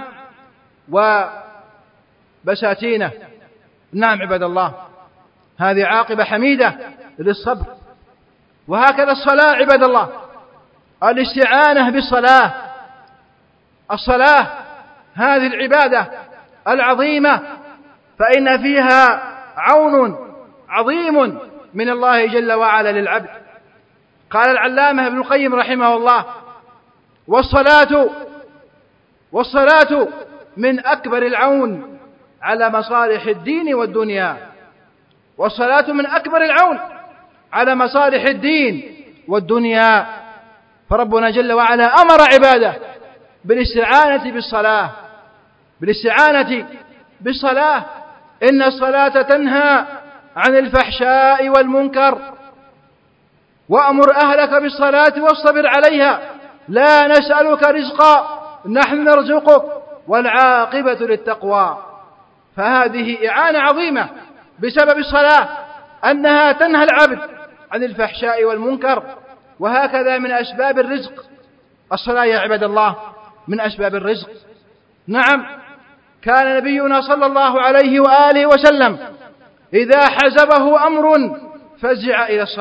وبساتينه. نعم عباد الله، هذه عاقبة حميدة للصبر. وهكذا الصلاة عباد الله، الاستعانة بالصلاة. الصلاة هذه العبادة العظيمة فإن فيها عون عظيم من الله جل وعلا للعبد. قال العلامة ابن القيم رحمه الله: والصلاة من أكبر العون على مصالح الدين والدنيا. والصلاة من أكبر العون على مصالح الدين والدنيا. فربنا جل وعلا أمر عباده بالاستعانة بالصلاة. إن الصلاة تنهى عن الفحشاء والمنكر، وأمر أهلك بالصلاة واصطبر عليها، لا نسألك رزقا نحن نرزقك والعاقبة للتقوى. فهذه إعانة عظيمة بسبب الصلاة، أنها تنهى العبد عن الفحشاء والمنكر. وهكذا من أسباب الرزق الصلاة يا عباد الله، من أسباب الرزق. نعم، كان نبينا صلى الله عليه وآله وسلم إذا حزبه أمر فزع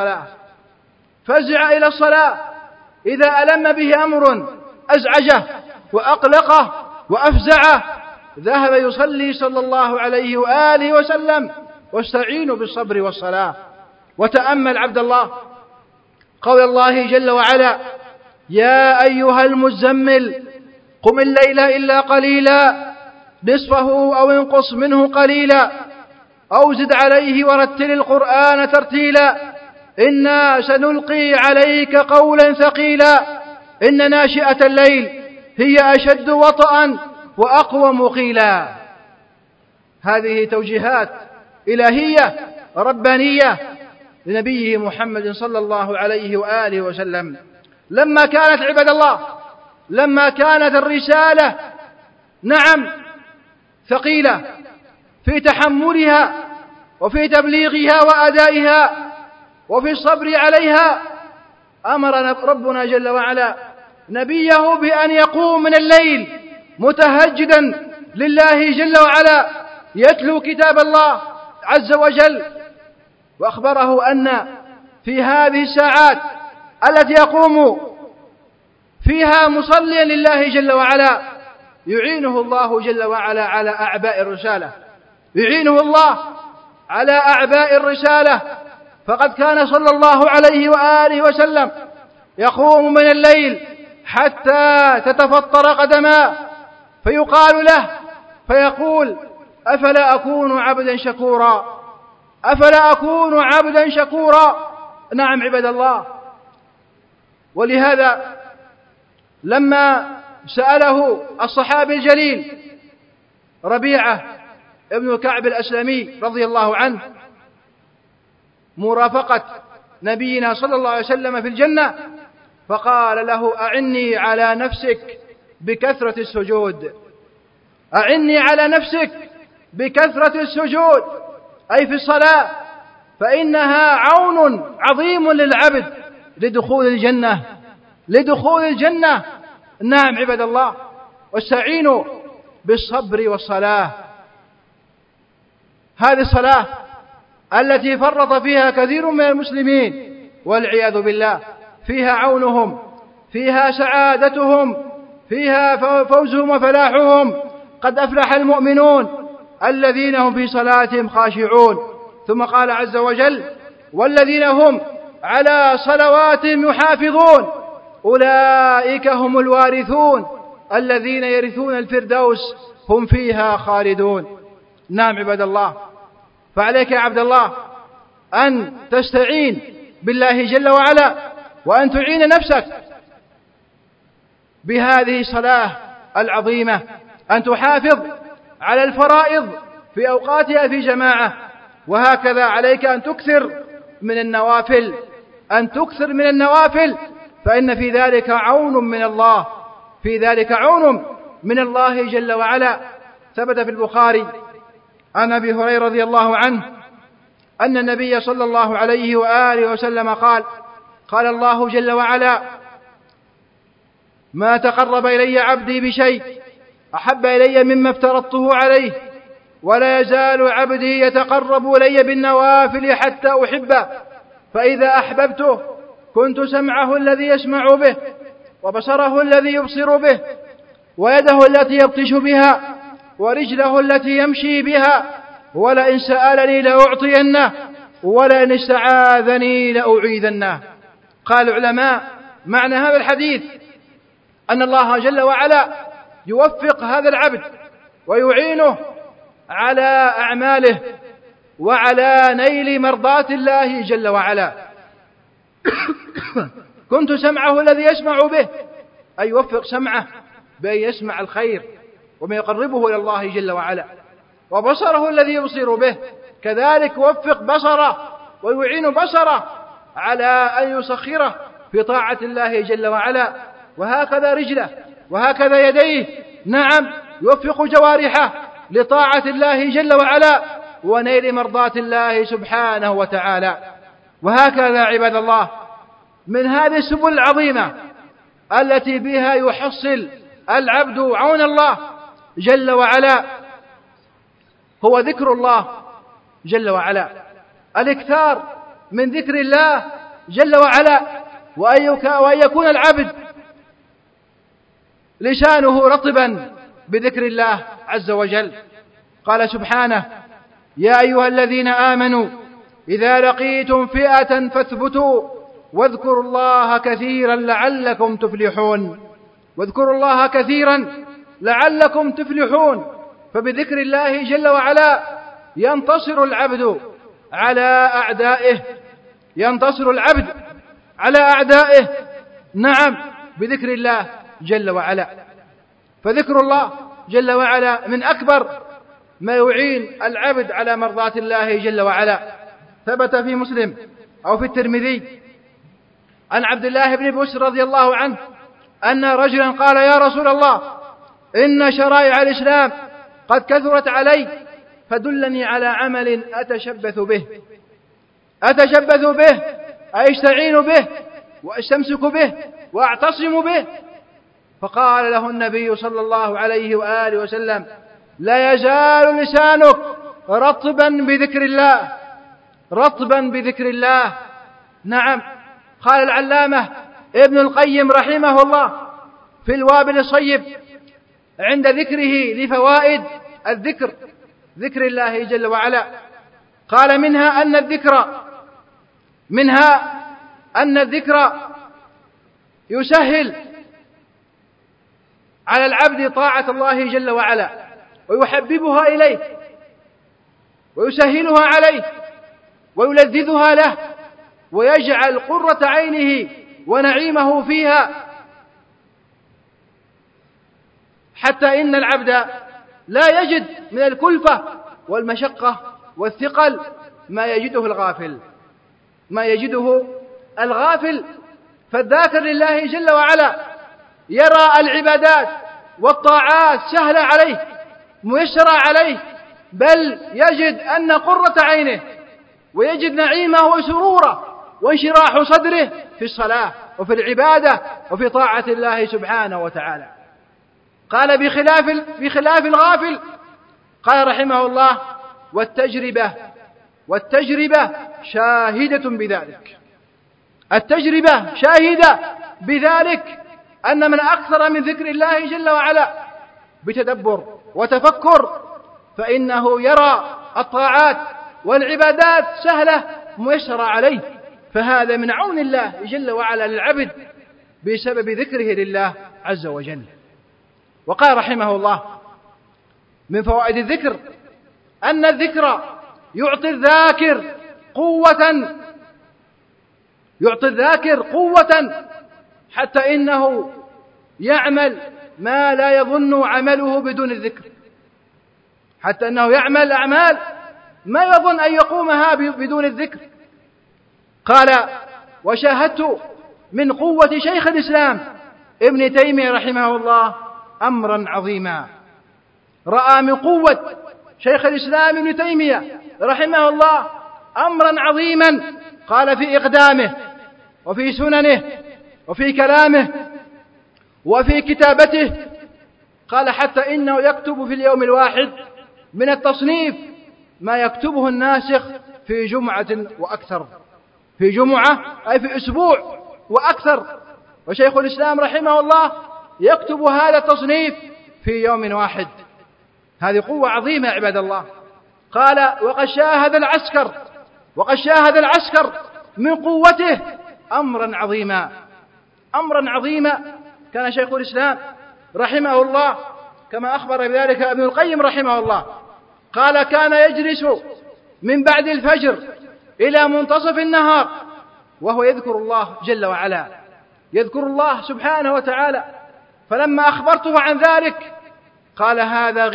إلى الصلاة. إذا ألم به أمر أزعجه وأقلقه وأفزعه ذهب يصلي صلى الله عليه وآله وسلم. واستعينوا بالصبر والصلاة. وتأمل عبد الله قول الله جل وعلا: يا أيها المزمل قم الليل إلا قليلا نصفه أو انقص منه قليلا أو زد عليه ورتل القرآن ترتيلا إنا سنلقي عليك قولا ثقيلا إن ناشئة الليل هي أشد وطئا وأقوم قيلا. هذه توجيهات إلهية ربانية لنبيه محمد صلى الله عليه وآله وسلم. لما كانت عباد الله، لما كانت الرسالة نعم ثقيلة في تحملها وفي تبليغها وأدائها وفي الصبر عليها، أمر ربنا جل وعلا نبيه بأن يقوم من الليل متهجدا لله جل وعلا يتلو كتاب الله عز وجل. وأخبره أن في هذه الساعات التي يقوم فيها مصليا لله جل وعلا يعينه الله جل وعلا على أعباء الرسالة، يعينه الله على أعباء الرسالة. فقد كان صلى الله عليه وآله وسلم يقوم من الليل حتى تتفطر قدماه فيقال له فيقول: أفلا أكون عبدا شكورا، أفلا أكون عبدا شكورا. نعم عباد الله، ولهذا لما سأله الصحابي الجليل ربيعة ابن كعب الأسلمي رضي الله عنه مرافقة نبينا صلى الله عليه وسلم في الجنة، فقال له: أعني على نفسك بكثرة السجود. أعني على نفسك بكثرة السجود، أي في الصلاة، فإنها عون عظيم للعبد لدخول الجنة، لدخول الجنة. نعم عباد الله، واستعينوا بالصبر والصلاة. هذه الصلاة التي فرط فيها كثير من المسلمين والعياذ بالله، فيها عونهم، فيها سعادتهم، فيها فوزهم وفلاحهم. قد أفلح المؤمنون الذين هم في صلاتهم خاشعون. ثم قال عز وجل: والذين هم على صلواتهم يحافظون أولئك هم الوارثون الذين يرثون الفردوس هم فيها خالدون. نعم عباد الله، فعليك يا عبد الله أن تستعين بالله جل وعلا، وأن تعين نفسك بهذه الصلاة العظيمة، أن تحافظ على الفرائض في أوقاتها في جماعة، وهكذا عليك أن تكثر من النوافل، أن تكثر من النوافل، فإن في ذلك عون من الله، في ذلك عون من الله جل وعلا. ثبت في البخاري عن أبي هريرة رضي الله عنه أن النبي صلى الله عليه وآله وسلم قال: قال الله جل وعلا: ما تقرب إلي عبدي بشيء أحب إلي مما افترضته عليه، ولا يزال عبدي يتقرب إلي بالنوافل حتى أحبه، فإذا أحببته كنت سمعه الذي يسمع به، وبصره الذي يبصر به، ويده التي يبطش بها، ورجله التي يمشي بها، ولئن سألني لأعطينه، ولئن استعاذني لأعيذنه. قال العلماء: معنى هذا الحديث أن الله جل وعلا يوفق هذا العبد ويعينه على أعماله وعلى نيل مرضاة الله جل وعلا. كنت سمعه الذي يسمع به، أي يوفق سمعه بأن يسمع الخير وما يقربه إلى الله جل وعلا، وبصره الذي يبصر به، كذلك يوفق بصره ويعين بصره على أن يسخره في طاعة الله جل وعلا، وهكذا رجله وهكذا يديه. نعم، يوفق جوارحه لطاعة الله جل وعلا ونيل مرضاة الله سبحانه وتعالى. وهكذا عباد الله، من هذه السبل العظيمة التي بها يحصل العبد عون الله جل وعلا هو ذكر الله جل وعلا، الاكثار من ذكر الله جل وعلا، وأن يكون العبد لسانه رطبا بذكر الله عز وجل. قال سبحانه: يا أيها الذين آمنوا إذا لقيتم فئة فاثبتوا واذكروا الله كثيرا لعلكم تفلحون. واذكروا الله كثيرا لعلكم تفلحون. فبذكر الله جل وعلا ينتصر العبد على أعدائه، ينتصر العبد على أعدائه. نعم، بذكر الله جل وعلا. فذكر الله جل وعلا من أكبر ما يعين العبد على مرضاة الله جل وعلا. ثبت في مسلم أو في الترمذي عن عبد الله بن بسر رضي الله عنه أن رجلا قال: يا رسول الله، إن شرائع الإسلام قد كثرت علي، فدلني على عمل أتشبث به. أتشبث به أي استعين به وأستمسك به وأعتصم به. فقال له النبي صلى الله عليه وآله وسلم: لا يزال لسانك رطبا بذكر الله، رطبا بذكر الله. نعم. قال العلامة ابن القيم رحمه الله في الوابل الصيب عند ذكره لفوائد الذكر، ذكر الله جل وعلا، قال: منها أن الذكر يسهل على العبد طاعة الله جل وعلا، ويحببها إليه، ويسهلها عليه، ويلذذها له، ويجعل قرة عينه ونعيمه فيها، حتى إن العبد لا يجد من الكلفة والمشقة والثقل ما يجده الغافل. فالذاكر لله جل وعلا يرى العبادات والطاعات سهلة عليه ميسرة عليه، بل يجد أن قرة عينه ويجد نعيمه وسروره وانشراح صدره في الصلاة وفي العبادة وفي طاعة الله سبحانه وتعالى. قال بخلاف الغافل، قال رحمه الله: والتجربة شاهدة بذلك. التجربة شاهدة بذلك أن من أكثر من ذكر الله جل وعلا بتدبر وتفكر فإنه يرى الطاعات والعبادات سهلة ميسرة عليه، فهذا من عون الله جل وعلا للعبد بسبب ذكره لله عز وجل. وقال رحمه الله: من فوائد الذكر أن الذكر يعطي الذاكر قوة حتى إنه يعمل ما لا يظن عمله بدون الذكر، حتى أنه يعمل أعمال ما يظن أن يقومها بدون الذكر. قال: وشاهدت من قوة شيخ الإسلام ابن تيمية رحمه الله أمرا عظيما. رأى من قوة شيخ الإسلام ابن تيمية رحمه الله أمرا عظيما، قال: في إقدامه وفي سننه وفي كلامه وفي كتابته. قال: حتى إنه يكتب في اليوم الواحد من التصنيف ما يكتبه الناسخ في جمعة وأكثر، في جمعة أي في أسبوع وأكثر. وشيخ الإسلام رحمه الله يكتب هذا التصنيف في يوم واحد. هذه قوة عظيمة عباد الله. قال: وقد شاهد العسكر من قوته أمرا عظيما. كان شيخ الإسلام رحمه الله كما أخبر بذلك ابن القيم رحمه الله، قال: كان يجلس من بعد الفجر إلى منتصف النهار وهو يذكر الله جل وعلا، يذكر الله سبحانه وتعالى. فلما أخبرته عن ذلك قال: هذا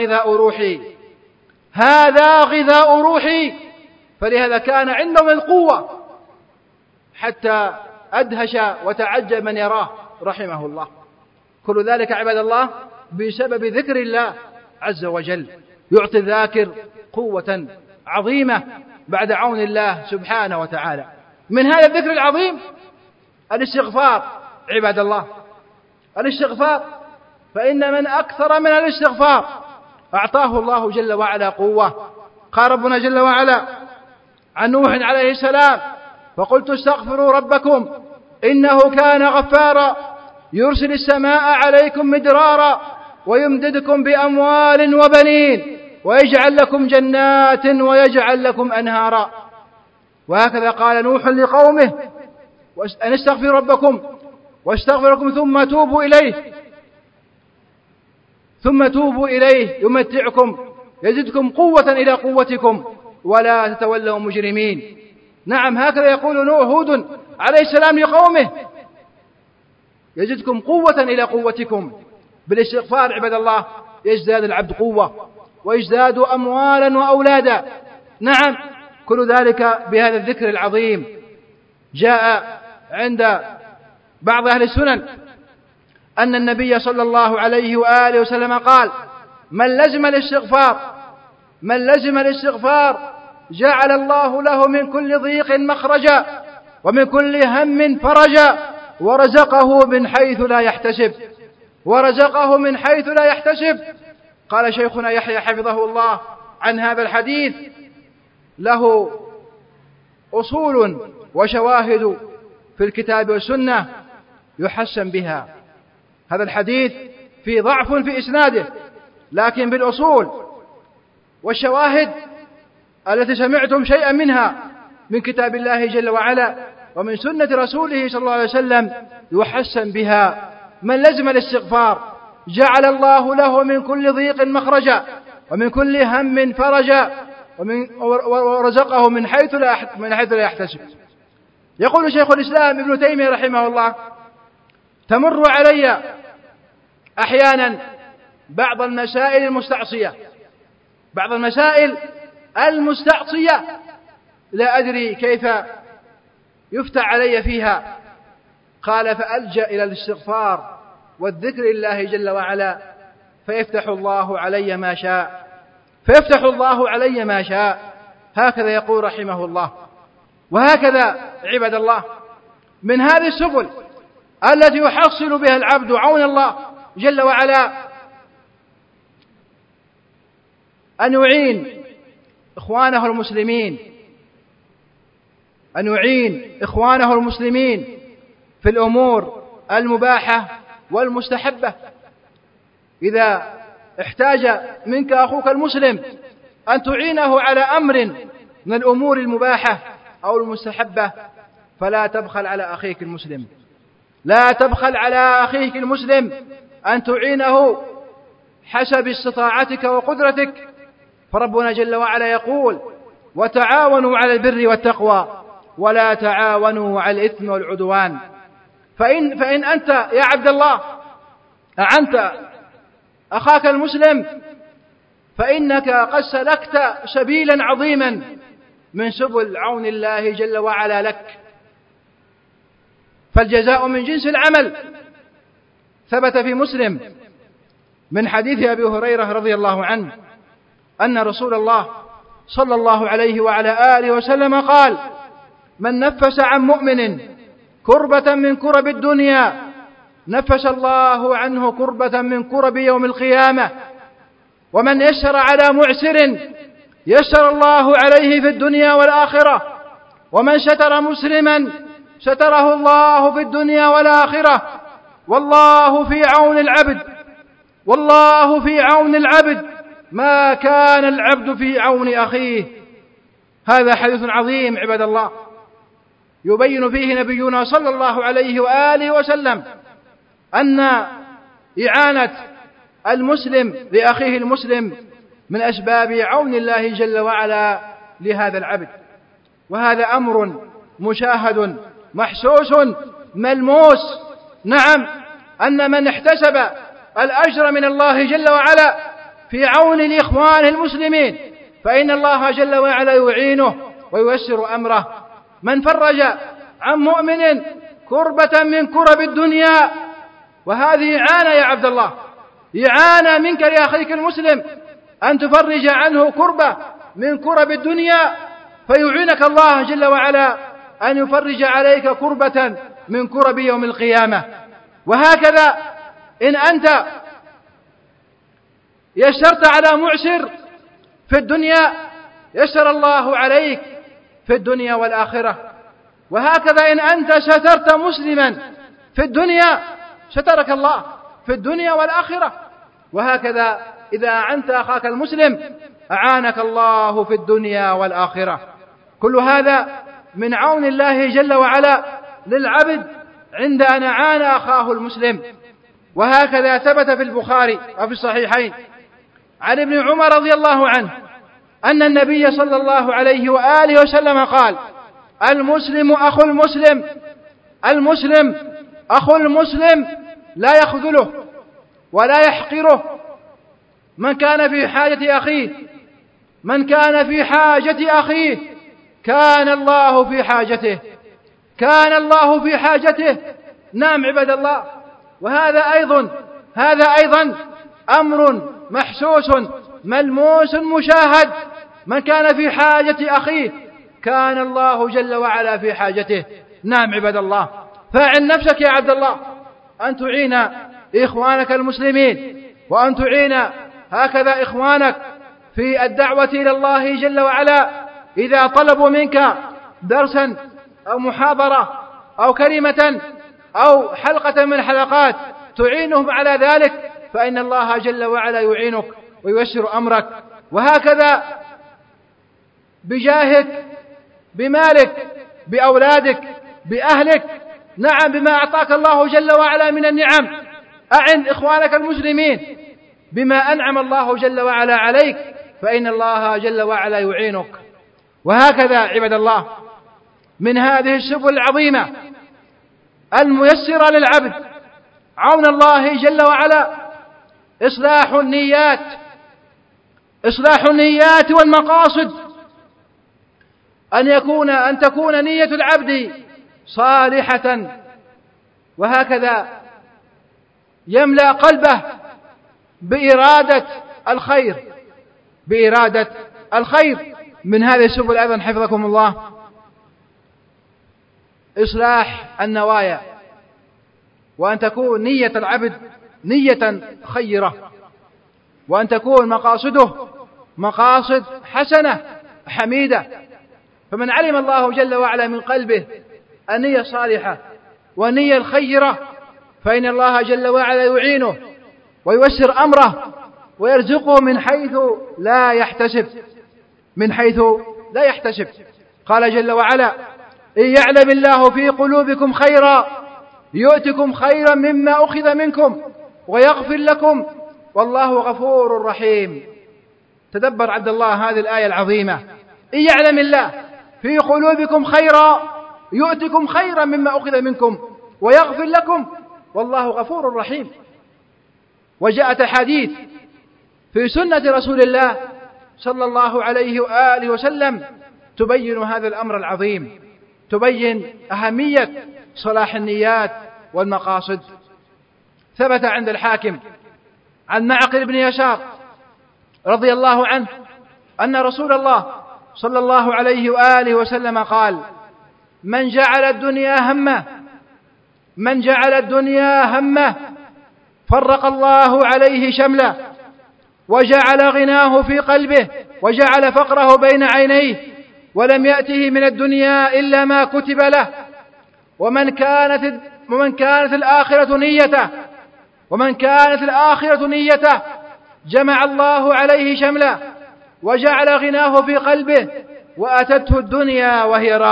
غذاء روحي. فلهذا كان عنده من القوة حتى أدهش وتعجب من يراه رحمه الله. كل ذلك عباد الله بسبب ذكر الله عز وجل، يعطي الذاكر قوة عظيمة بعد عون الله سبحانه وتعالى. من هذا الذكر العظيم الاستغفار عباد الله، الاستغفار، فإن من أكثر من الاستغفار أعطاه الله جل وعلا قوة. قال ربنا جل وعلا عن نوح عليه السلام: فقلت استغفروا ربكم إنه كان غفارا يرسل السماء عليكم مدرارا ويمددكم بأموال وبنين ويجعل لكم جنات ويجعل لكم أنهارا. وهكذا قال نوح لقومه: أن استغفروا ربكم واستغفر لكم ثم توبوا إليه يمتعكم يزدكم قوة إلى قوتكم ولا تتولوا مجرمين. نعم، هكذا يقول هود عليه السلام لقومه: يزدكم قوة إلى قوتكم. بالاستغفار عباد الله يزداد العبد قوة ويزداد أموالا وأولادا. نعم، كل ذلك بهذا الذكر العظيم. جاء عند بعض أهل السنن أن النبي صلى الله عليه وآله وسلم قال: من لزم الاستغفار جعل الله له من كل ضيق مخرجا ومن كل هم فرجا ورزقه من حيث لا يحتسب. قال شيخنا يحيى حفظه الله عن هذا الحديث: له أصول وشواهد في الكتاب والسنة يحسن بها. هذا الحديث في ضعف في إسناده، لكن بالأصول والشواهد التي سمعتم شيئا منها من كتاب الله جل وعلا ومن سنة رسوله صلى الله عليه وسلم يحسن بها. من لزم الاستغفار جعل الله له من كل ضيق مخرجا ومن كل هم فرجا ورزقه من حيث لا يحتسب. يقول شيخ الإسلام ابن تيمية رحمه الله: تمر علي أحيانا بعض المسائل المستعصية لا أدري كيف يفتح علي فيها. قال: فألجأ إلى الاستغفار والذكر لله جل وعلا فيفتح الله علي ما شاء. هكذا يقول رحمه الله. وهكذا عباد الله من هذه السبل التي يحصل بها العبد عون الله جل وعلا أن يعين إخوانه المسلمين في الأمور المباحة والمستحبة. إذا احتاج منك أخوك المسلم أن تعينه على أمر من الأمور المباحة أو المستحبة فلا تبخل على أخيك المسلم أن تعينه حسب استطاعتك وقدرتك. فربنا جل وعلا يقول: وتعاونوا على البر والتقوى ولا تعاونوا على الإثم والعدوان. فإن أنت يا عبد الله أعنت أخاك المسلم فإنك قد سلكت سبيلا عظيما من سبل عون الله جل وعلا لك، فالجزاء من جنس العمل. ثبت في مسلم من حديث أبي هريرة رضي الله عنه أن رسول الله صلى الله عليه وعلى آله وسلم قال: من نفس عن مؤمن كربة من كرب الدنيا نفس الله عنه كربة من كرب يوم القيامة. ومن يسر على معسر يسر الله عليه في الدنيا والآخرة. ومن ستر مسلما ستره الله في الدنيا والآخرة. والله في عون العبد ما كان العبد في عون أخيه. هذا حديث عظيم عباد الله يبين فيه نبينا صلى الله عليه وآله وسلم أن إعانة المسلم لأخيه المسلم من أسباب عون الله جل وعلا لهذا العبد. وهذا أمر مشاهد محسوس ملموس. نعم، أن من احتسب الأجر من الله جل وعلا في عون الإخوان المسلمين فإن الله جل وعلا يعينه وييسر أمره. من فرج عن مؤمن كربة من كرب الدنيا، وهذه إعانة يا عبد الله، إعانة منك لأخيك المسلم أن تفرج عنه كربة من كرب الدنيا فيعينك الله جل وعلا أن يفرج عليك كربة من كرب يوم القيامة. وهكذا إن أنت يسرت على معسر في الدنيا يسر الله عليك في الدنيا والآخرة. وهكذا إن أنت سترت مسلما في الدنيا سترك الله في الدنيا والآخرة. وهكذا إذا أعنت أخاك المسلم أعانك الله في الدنيا والآخرة. كل هذا من عون الله جل وعلا للعبد عند أن أعان أخاه المسلم. وهكذا ثبت في البخاري وفي الصحيحين عن ابن عمر رضي الله عنه أن النبي صلى الله عليه وآله وسلم قال: المسلم أخو المسلم لا يخذله ولا يحقره. من كان في حاجة أخيه كان الله في حاجته. نعم عباد الله، وهذا أيضا أمر محسوس ملموس مشاهد. من كان في حاجة أخيه كان الله جل وعلا في حاجته. نعم عباد الله، فاعن نفسك يا عبد الله أن تعين إخوانك المسلمين وأن تعين هكذا إخوانك في الدعوة إلى الله جل وعلا. إذا طلبوا منك درسا أو محاضرة أو كلمة أو حلقة من الحلقات تعينهم على ذلك فإن الله جل وعلا يعينك وييسر أمرك. وهكذا بجاهك، بمالك، بأولادك، بأهلك، نعم بما أعطاك الله جل وعلا من النعم أعن إخوانك المسلمين بما أنعم الله جل وعلا عليك فإن الله جل وعلا يعينك. وهكذا عباد الله من هذه السبل العظيمة الميسرة للعبد عون الله جل وعلا إصلاح النيات والمقاصد، أن تكون نية العبد صالحة، وهكذا يملأ قلبه بإرادة الخير. من هذه السبل أيضا حفظكم الله إصلاح النوايا، وأن تكون نية العبد نية خيرة، وأن تكون مقاصده مقاصد حسنة حميدة. فمن علم الله جل وعلا من قلبه النية الصالحة والنية الخيرة فإن الله جل وعلا يعينه وييسر أمره ويرزقه من حيث لا يحتسب. قال جل وعلا: إن يعلم الله في قلوبكم خيرا يؤتكم خيرا مما أخذ منكم ويغفر لكم والله غفور رحيم. تدبر عبد الله هذه الآية العظيمة: إن يعلم الله في قلوبكم خيرا يؤتكم خيرا مما أخذ منكم ويغفر لكم والله غفور رحيم. وجاءت أحاديث في سنة رسول الله صلى الله عليه وآله وسلم تبين هذا الأمر العظيم، تبين أهمية صلاح النيات والمقاصد. ثبت عند الحاكم عن معقل بن يسار رضي الله عنه أن رسول الله صلى الله عليه وآله وسلم قال: من جعل الدنيا همه فرق الله عليه شمله وجعل غناه في قلبه وجعل فقره بين عينيه ولم يأته من الدنيا إلا ما كتب له. ومن كانت الآخرة نيته جمع الله عليه شمله وجعل غناه في قلبه وأتته الدنيا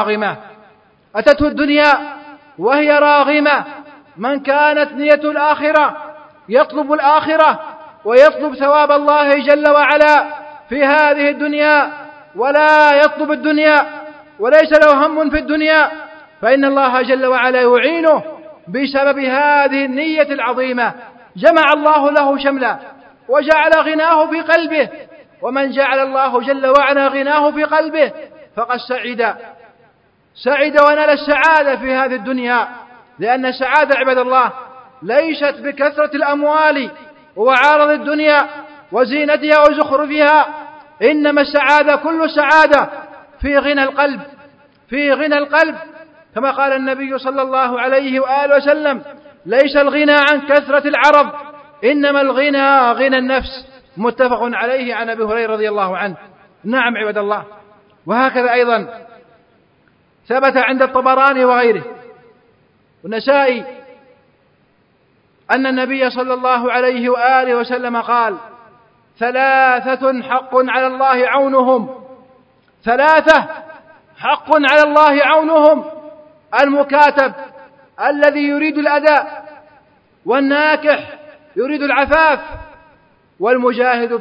وهي راغمة. من كانت نية الآخرة يطلب الآخرة ويطلب ثواب الله جل وعلا في هذه الدنيا ولا يطلب الدنيا وليس له هم في الدنيا، فإن الله جل وعلا يعينه بسبب هذه النية العظيمة. جمع الله له شملا وجعل غناه في قلبه. ومن جعل الله جل وعلا غناه في قلبه فقد سعد ونال السعادة في هذه الدنيا، لأن السعادة عباد الله ليست بكثرة الأموال وعارض الدنيا وزينتها وزخرفها، إنما السعادة كل السعادة في غنى القلب، كما قال النبي صلى الله عليه وآله وسلم: ليس الغنى عن كثرة العرض إنما الغنى غنى النفس. متفق عليه عن أبي هريرة رضي الله عنه. نعم عباد الله. وهكذا أيضا ثبت عند الطبراني وغيره والنسائي أن النبي صلى الله عليه وآله وسلم قال: ثلاثة حق على الله عونهم: المكاتب الذي يريد الأداء، والناكح يريد العفاف، والمجاهد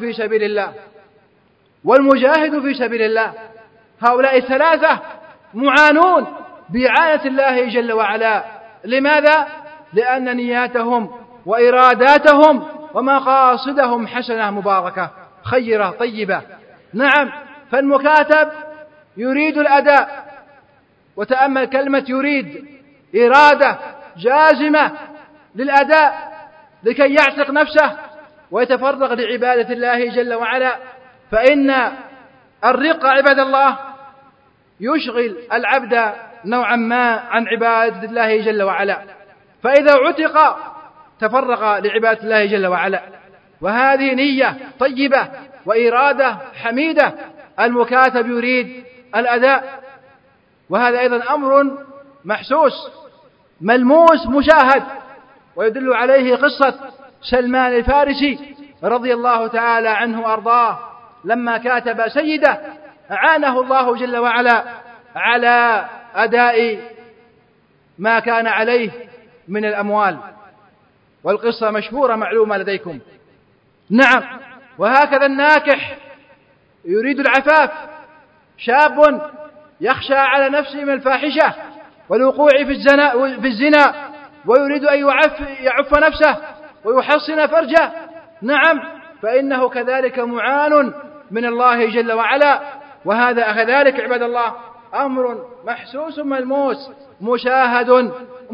في سبيل الله. هؤلاء الثلاثة معانون بإعانة الله جل وعلا. لماذا؟ لأن نياتهم وإراداتهم ومقاصدهم حسنة مباركة خيرة طيبة. نعم، فالمكاتب يريد الأداء، وتأمل كلمة يريد، إرادة جازمة للأداء لكي يعتق نفسه ويتفرغ لعبادة الله جل وعلا. فإن الرق عباد الله يشغل العبد نوعا ما عن عبادة الله جل وعلا، فإذا عتق تفرغ لعبادة الله جل وعلا. وهذه نية طيبة وإرادة حميدة. المكاتب يريد الأداء، وهذا أيضا أمر محسوس ملموس مشاهد، ويدل عليه قصة سلمان الفارسي رضي الله تعالى عنه وأرضاه لما كاتب سيده أعانه الله جل وعلا على أداء ما كان عليه من الأموال، والقصة مشهورة معلومة لديكم. نعم، وهكذا الناكح يريد العفاف، شاب يخشى على نفسه من الفاحشة والوقوع في الزنا ويريد أن يعف نفسه ويحصن فرجه، نعم، فإنه كذلك معان من الله جل وعلا. وهذا كذلك عباد الله أمر محسوس ملموس مشاهد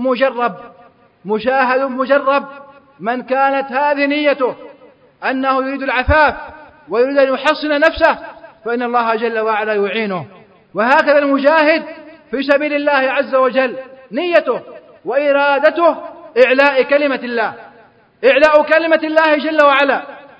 مجرب. من كانت هذه نيته أنه يريد العفاف ويريد أن يحصن نفسه فإن الله جل وعلا يعينه. وهكذا المجاهد في سبيل الله عز وجل نيته وإرادته إعلاء كلمة الله جل وعلا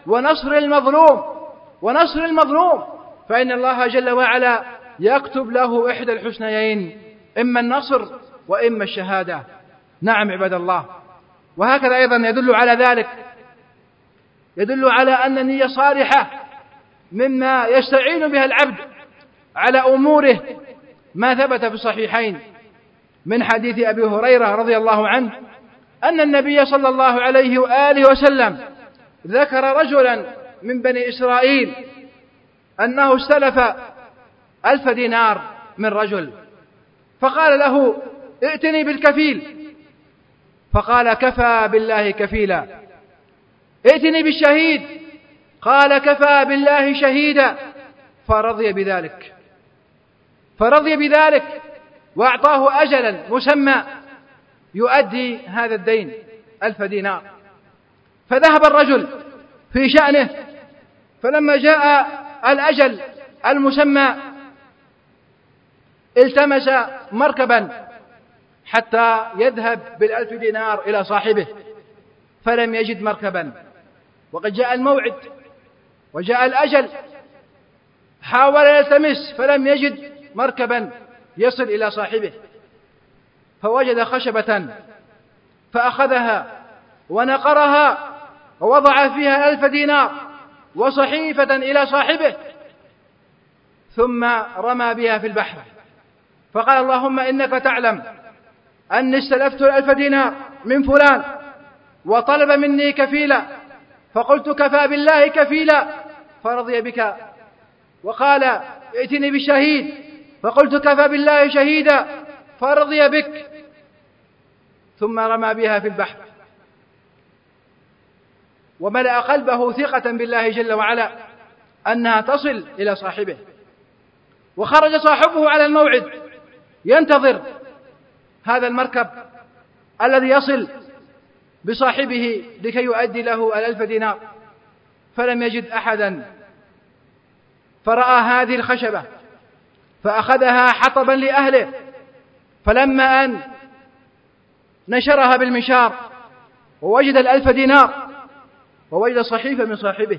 ونصر المظلوم، فإن الله جل وعلا يكتب له إحدى الحسنيين، إما النصر وإما الشهادة. نعم عباد الله. وهكذا أيضا يدل على أن النية صالحة مما يستعين بها العبد على أموره ما ثبت في الصحيحين من حديث أبي هريرة رضي الله عنه أن النبي صلى الله عليه وآله وسلم ذكر رجلا من بني إسرائيل أنه استلف 1000 دينار من رجل، فقال له ائتني بالكفيل، فقال كفى بالله كفيلا. ائتني بالشهيد، قال كفى بالله شهيدا. فرضي بذلك وأعطاه أجلا مسمى يؤدي هذا الدين 1000 دينار. فذهب الرجل في شأنه، فلما جاء الأجل المسمى التمس مركبا حتى يذهب بال1000 دينار إلى صاحبه، فلم يجد مركبا، وقد جاء الموعد وجاء الأجل، حاول يلتمس فلم يجد مركبا يصل إلى صاحبه، فوجد خشبة فأخذها ونقرها ووضع فيها 1000 دينار وصحيفة إلى صاحبه، ثم رمى بها في البحر، فقال اللهم إنك تعلم أني استلفت 1000 دينار من فلان وطلب مني كفيلا، فقلت كفى بالله كفيلا فرضي بك، وقال ائتني بالشهيد، فقلت كفى بالله شهيدا فرضي بك، ثم رمى بها في البحر وملأ قلبه ثقة بالله جل وعلا أنها تصل إلى صاحبه. وخرج صاحبه على الموعد ينتظر هذا المركب الذي يصل بصاحبه لكي يؤدي له 1000 دينار، فلم يجد أحدا، فرأى هذه الخشبة فأخذها حطبا لأهله، فلما أن نشرها بالمنشار ووجد 1000 دينار ووجد صحيفة من صاحبه،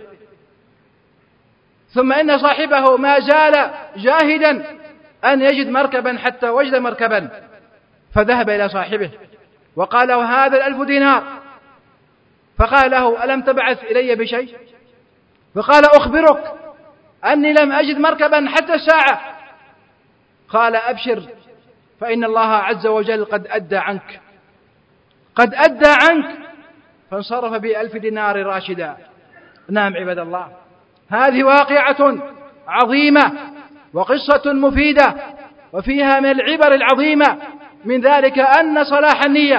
ثم إن صاحبه ما زال جاهدا أن يجد مركبا حتى وجد مركبا، فذهب إلى صاحبه وقال له هذا 1000 دينار، فقال له ألم تبعث إلي بشيء؟ فقال أخبرك أني لم أجد مركبا حتى الساعة. قال أبشر فإن الله عز وجل قد أدى عنك، فانصرف ب1000 دينار راشدا. نعم عباد الله، هذه واقعة عظيمة وقصة مفيدة، وفيها من العبر العظيمة، من ذلك أن صلاح النية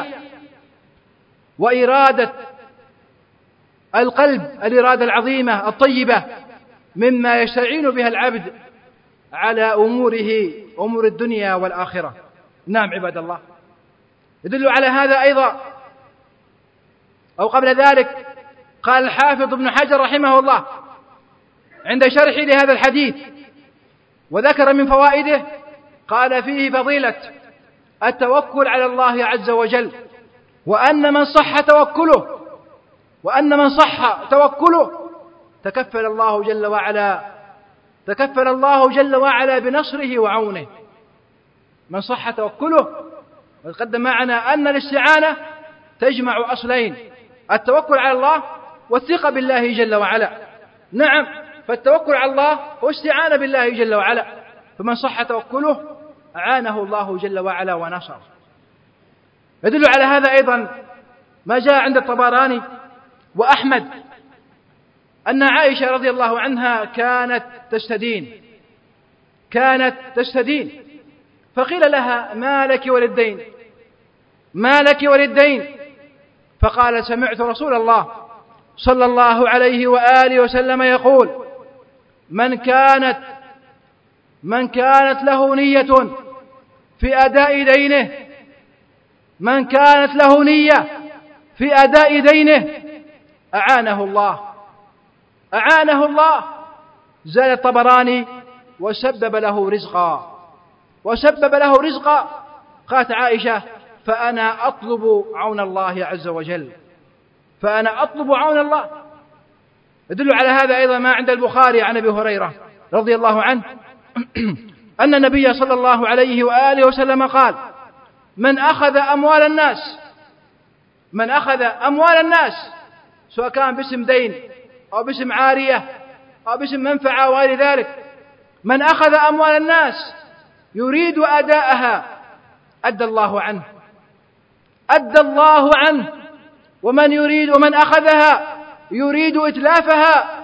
وإرادة القلب، الإرادة العظيمة الطيبة، مما يستعين بها العبد على أمور الدنيا والآخرة. نعم عباد الله. يدل على هذا أيضا أو قبل ذلك قال الحافظ ابن حجر رحمه الله عند شرحه لهذا الحديث وذكر من فوائده، قال فيه فضيلة التوكل على الله عز وجل، وأن من صح توكله تكفل الله جل وعلا بنصره وعونه. من صح توكله، وقد معنا أن الاستعانة تجمع أصلين: التوكل على الله والثقة بالله جل وعلا. نعم، فالتوكل على الله هو استعانة بالله جل وعلا، فمن صح توكله أعانه الله جل وعلا ونصر. يدل على هذا أيضا ما جاء عند الطبراني وأحمد أن عائشة رضي الله عنها كانت تستدين فقيل لها: ما لك وللدين؟ ما لك وللدين؟ فقال: سمعت رسول الله صلى الله عليه وآله وسلم يقول: من كانت له نية في أداء دينه، من كانت له نية في أداء دينه أعانه الله. زاد الطبراني: وسبب له رزقا. قالت عائشة: فأنا أطلب عون الله عز وجل، فأنا أطلب عون الله. يدل على هذا أيضا ما عند البخاري عن أبي هريرة رضي الله عنه أن النبي صلى الله عليه وآله وسلم قال: من أخذ أموال الناس سواء كان باسم دين أو باسم عارية أو باسم منفعة وغير ذلك، من أخذ أموال الناس يريد أداءها أدى الله عنه، ومن أخذها يريد إتلافها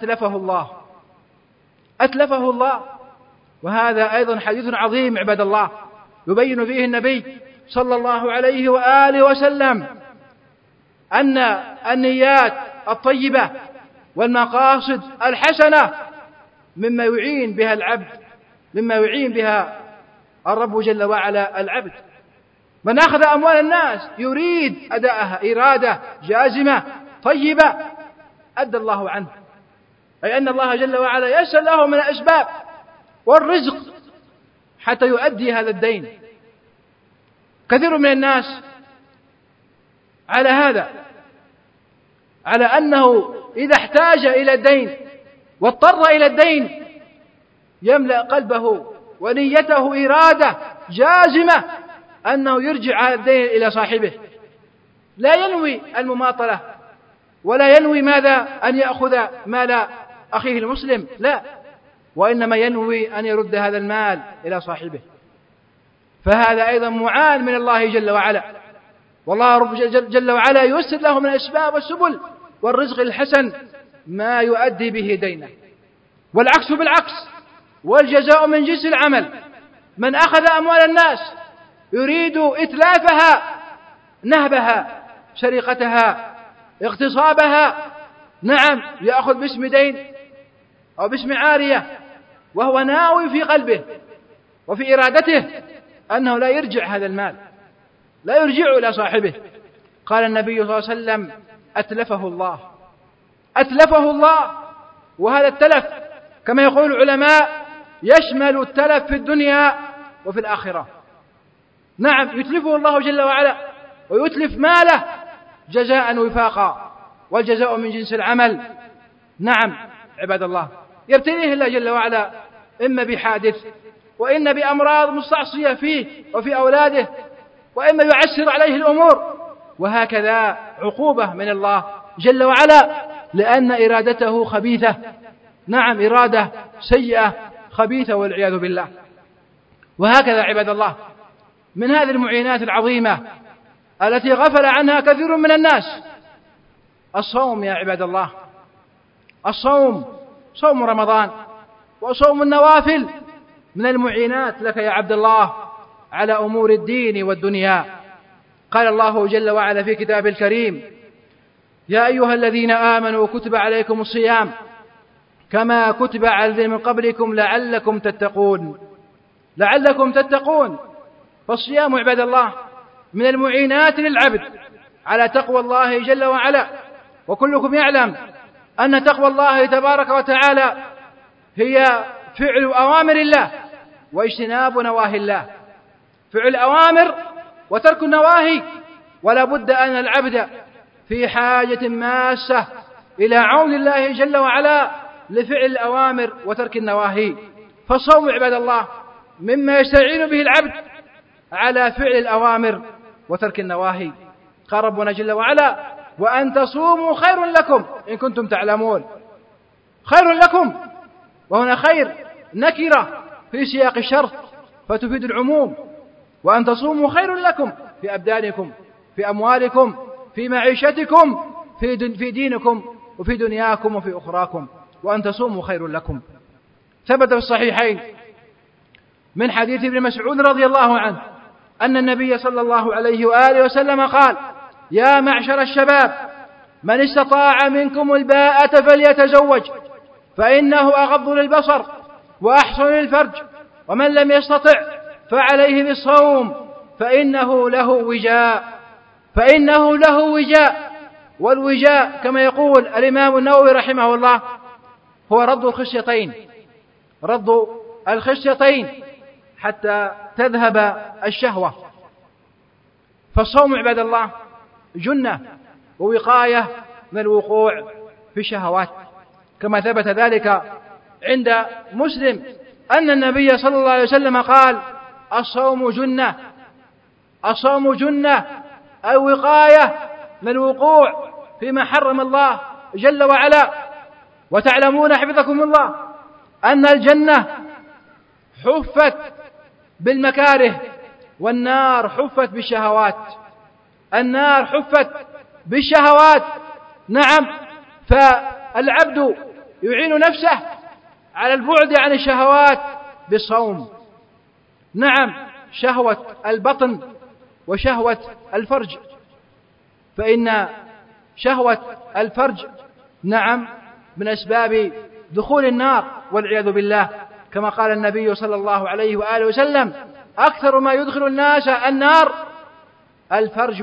أتلفه الله. وهذا أيضا حديث عظيم عباد الله، يبين فيه النبي صلى الله عليه وآله وسلم أن النيات الطيبة والمقاصد الحسنة مما يعين بها الرب جل وعلا العبد. من أخذ أموال الناس يريد أداءها إرادة جازمة طيبة أدى الله عنه، أي أن الله جل وعلا يسر له من الأسباب والرزق حتى يؤدي هذا الدين. كثير من الناس على هذا، على أنه إذا احتاج إلى الدين واضطر إلى الدين يملأ قلبه ونيته إرادة جازمة أنه يرجع هذا الدين إلى صاحبه، لا ينوي المماطلة ولا ينوي ماذا أن يأخذ مال أخيه المسلم، لا، وإنما ينوي أن يرد هذا المال إلى صاحبه. فهذا أيضا معان من الله جل وعلا، والله رب جل وعلا ييسر له من الأسباب والسبل والرزق الحسن ما يؤدي به دينه. والعكس بالعكس، والجزاء من جنس العمل. من أخذ أموال الناس يريد إتلافها، نهبها، سرقتها، اغتصابها، نعم، يأخذ باسم دين أو باسم عارية، وهو ناوي في قلبه وفي إرادته أنه لا يرجع هذا المال، لا يرجع إلى صاحبه. قال النبي صلى الله عليه وسلم: أتلفه الله. وهذا التلف كما يقول العلماء يشمل التلف في الدنيا وفي الآخرة. نعم، يتلفه الله جل وعلا ويتلف ماله جزاء وفاقا، والجزاء من جنس العمل. نعم عباد الله، يبتليه الله جل وعلا إما بحادث، وإما بأمراض مستعصية فيه وفي أولاده، وإما يعسر عليه الأمور، وهكذا عقوبة من الله جل وعلا لأن إرادته خبيثة. نعم، إرادة سيئة خبيثة والعياذ بالله. وهكذا عباد الله من هذه المعينات العظيمة التي غفل عنها كثير من الناس الصوم. يا عباد الله، الصوم، صوم رمضان وصوم النوافل من المعينات لك يا عبد الله على أمور الدين والدنيا. قال الله جل وعلا في كتابه الكريم: يا أيها الذين آمنوا كتب عليكم الصيام كما كتب على الذين من قبلكم لعلكم تتقون. فالصيام عباد الله من المعينات للعبد على تقوى الله جل وعلا. وكلكم يعلم أن تقوى الله تبارك وتعالى هي فعل أوامر الله واجتناب نواهي الله، فعل الأوامر وترك النواهي. ولا بد أن العبد في حاجة ماسة إلى عون الله جل وعلا لفعل الأوامر وترك النواهي. فالصوم عباد الله مما يستعين به العبد على فعل الأوامر وترك النواهي. قال ربنا جل وعلا: وأن تصوموا خير لكم إن كنتم تعلمون. خير لكم، وهنا خير نكرة في سياق الشرط فتفيد العموم. وأن تصوموا خير لكم في أبدانكم، في أموالكم، في معيشتكم، في دينكم وفي دنياكم وفي أخراكم. وأن تصوموا خير لكم. ثبت في الصحيحين من حديث ابن مسعود رضي الله عنه أن النبي صلى الله عليه وآله وسلم قال: يا معشر الشباب، من استطاع منكم الباءة فليتزوج، فإنه أغض للبصر وأحسن للفرج، ومن لم يستطع فعليه بالصوم فإنه له وجاء. والوجاء كما يقول الإمام النووي رحمه الله هو رد الخصيتين حتى تذهب الشهوة. فالصوم عباد الله جنة ووقاية من الوقوع في الشهوات، كما ثبت ذلك عند مسلم أن النبي صلى الله عليه وسلم قال: الصوم جنة أي وقاية من الوقوع فيما حرم الله جل وعلا. وتعلمون حفظكم الله أن الجنة حفت بالمكاره، والنار حفت بالشهوات. نعم، فالعبد يعين نفسه على البعد عن الشهوات بالصوم. نعم، شهوة البطن وشهوة الفرج، فإن شهوة الفرج نعم من أسباب دخول النار والعياذ بالله، كما قال النبي صلى الله عليه وآله وسلم: أكثر ما يدخل الناس النار الفرج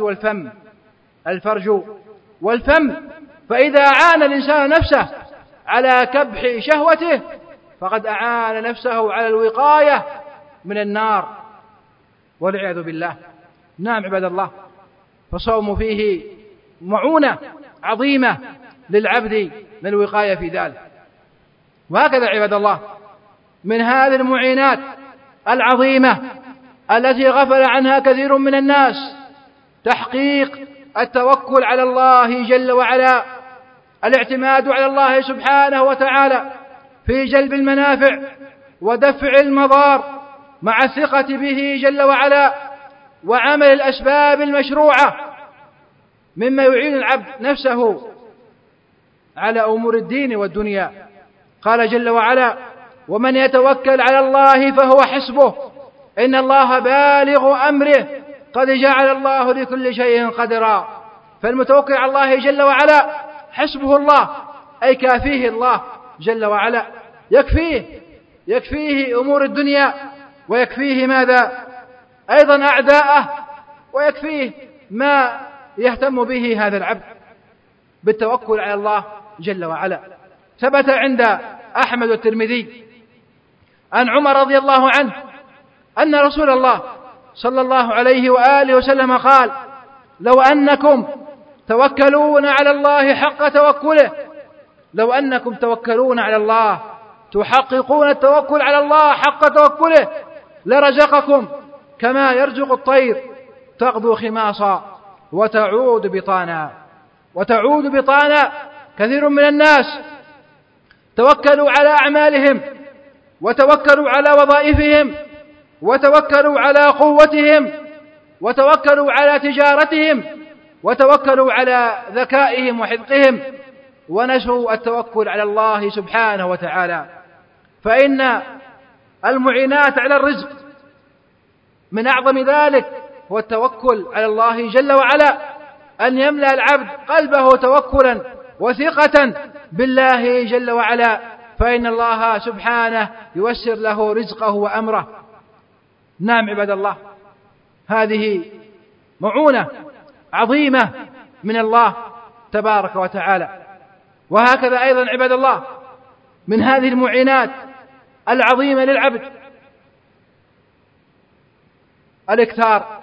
والفم. فإذا أعان الإنسان نفسه على كبح شهوته فقد أعان نفسه على الوقاية من النار والعياذ بالله. نعم عباد الله، فالصوم فيه معونة عظيمة للعبد من الوقاية في ذلك. وهكذا عباد الله من هذه المعينات العظيمة التي غفل عنها كثير من الناس تحقيق التوكل على الله جل وعلا، الاعتماد على الله سبحانه وتعالى في جلب المنافع ودفع المضار مع الثقة به جل وعلا وعمل الأسباب المشروعة مما يعين العبد نفسه على أمور الدين والدنيا. قال جل وعلا: ومن يتوكل على الله فهو حسبه إن الله بالغ أمره قد جعل الله لكل شيء قدرا. فالمتوكل على الله جل وعلا حسبه الله، أي كافيه الله جل وعلا، يكفيه أمور الدنيا، ويكفيه ماذا أيضا أعداءه، ويكفيه ما يهتم به هذا العبد بالتوكل على الله جل وعلا. ثبت عند أحمد والترمذي عن عمر رضي الله عنه أن رسول الله صلى الله عليه وآله وسلم قال: لو أنكم توكلون على الله حق توكله، لو أنكم توكلون على الله تحققون التوكل على الله حق توكله لرزقكم كما يرزق الطير تغدو خماصا وتعود بطانا. كثير من الناس توكلوا على أعمالهم، وتوكلوا على وظائفهم، وتوكلوا على قوتهم، وتوكلوا على تجارتهم، وتوكلوا على ذكائهم وحذقهم، ونسوا التوكل على الله سبحانه وتعالى. فإن المعينات على الرزق من أعظم ذلك هو التوكل على الله جل وعلا، أن يملأ العبد قلبه توكلا وثقة بالله جل وعلا، فإن الله سبحانه يوسر له رزقه وأمره. نعم عباد الله، هذه معونة عظيمة من الله تبارك وتعالى. وهكذا أيضا عباد الله من هذه المعينات العظيمة للعبد الإكثار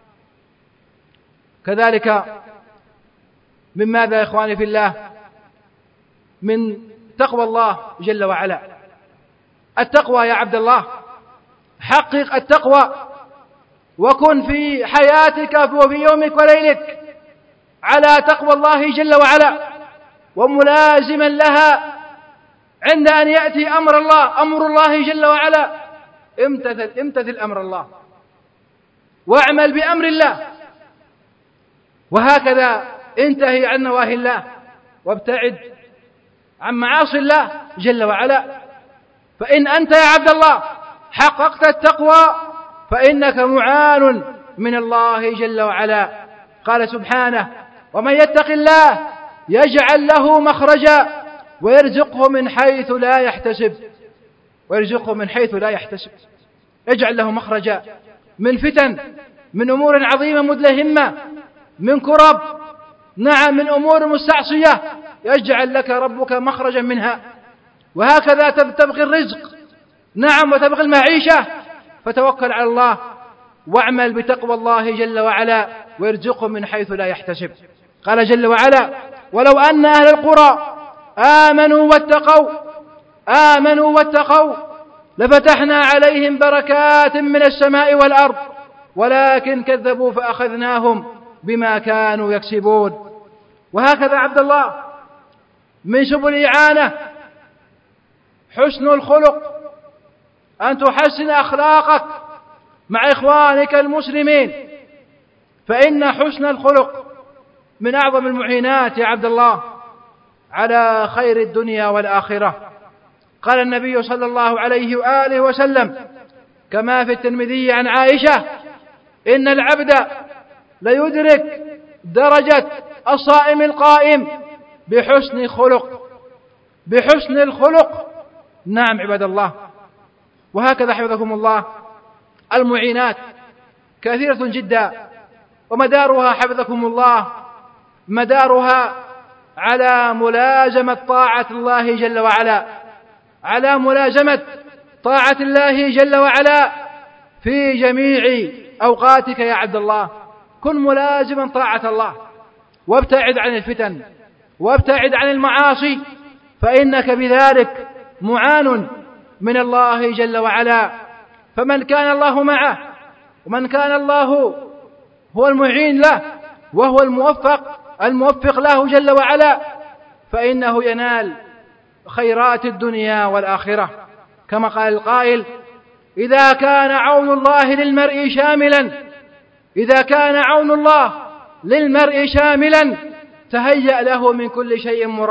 كذلك من ماذا يا إخواني في الله؟ من تقوى الله جل وعلا. التقوى يا عبد الله، حقق التقوى، وكن في حياتك وفي يومك وليلك على تقوى الله جل وعلا وملازما لها. عند أن يأتي أمر الله جل وعلا امتثل أمر الله واعمل بأمر الله، وهكذا انتهي عن نواهي الله وابتعد عن معاصي الله جل وعلا. فإن أنت يا عبد الله حققت التقوى فإنك معان من الله جل وعلا. قال سبحانه: ومن يتق الله يجعل له مخرجا ويرزقه من حيث لا يحتسب. ويرزقه من حيث لا يحتسب، يجعل له مخرجا من فتن، من أمور عظيمة مدلهمة، من كرب، نعم، من أمور مستعصية، يجعل لك ربك مخرجا منها. وهكذا تبغي الرزق، نعم، وتبغي المعيشة، فتوكل على الله واعمل بتقوى الله جل وعلا ويرزقه من حيث لا يحتسب. قال جل وعلا: ولو أن أهل القرى آمنوا واتقوا لفتحنا عليهم بركات من السماء والأرض ولكن كذبوا فأخذناهم بما كانوا يكسبون. وهكذا عبد الله من سبل الإعانة حسن الخلق، أن تحسن أخلاقك مع إخوانك المسلمين، فإن حسن الخلق من أعظم المعينات يا عبد الله على خير الدنيا والآخرة. قال النبي صلى الله عليه وآله وسلم كما في الترمذي عن عائشة: إن العبد ليدرك درجة الصائم القائم بحسن الخلق. نعم عباد الله. وهكذا حفظكم الله المعينات كثيرة جدا، ومدارها حفظكم الله مدارها على ملازمة طاعة الله جل وعلا، على ملازمة طاعة الله جل وعلا في جميع أوقاتك يا عبد الله. كن ملازما طاعة الله، وابتعد عن الفتن، وابتعد عن المعاصي، فإنك بذلك معان من الله جل وعلا. فمن كان الله معه، ومن كان الله هو المعين له وهو الموفق له جل وعلا، فإنه ينال خيرات الدنيا والآخرة. كما قال القائل: إذا كان عون الله للمرء شاملا تهيأ له من كل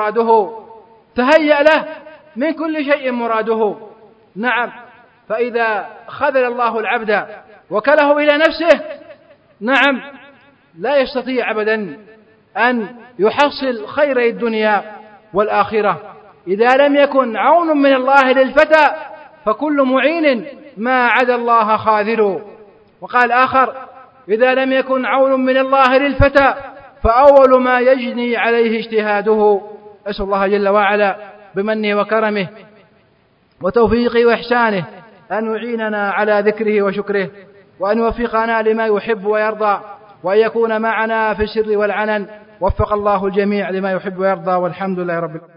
شيء مراده. نعم، فإذا خذل الله العبد وكله إلى نفسه، نعم، لا يستطيع أبدا أن يحصل خير الدنيا والآخرة. إذا لم يكن عون من الله للفتى فكل معين ما عدا الله خاذل. وقال آخر: إذا لم يكن عون من الله للفتى فأول ما يجني عليه اجتهاده. أسأل الله جل وعلا بمنه وكرمه وتوفيقه وإحسانه أن يعيننا على ذكره وشكره، وأن يوفقنا لما يحب ويرضى، وأن يكون معنا في السر والعلن. وفق الله الجميع لما يحب ويرضى، والحمد لله رب العالمين.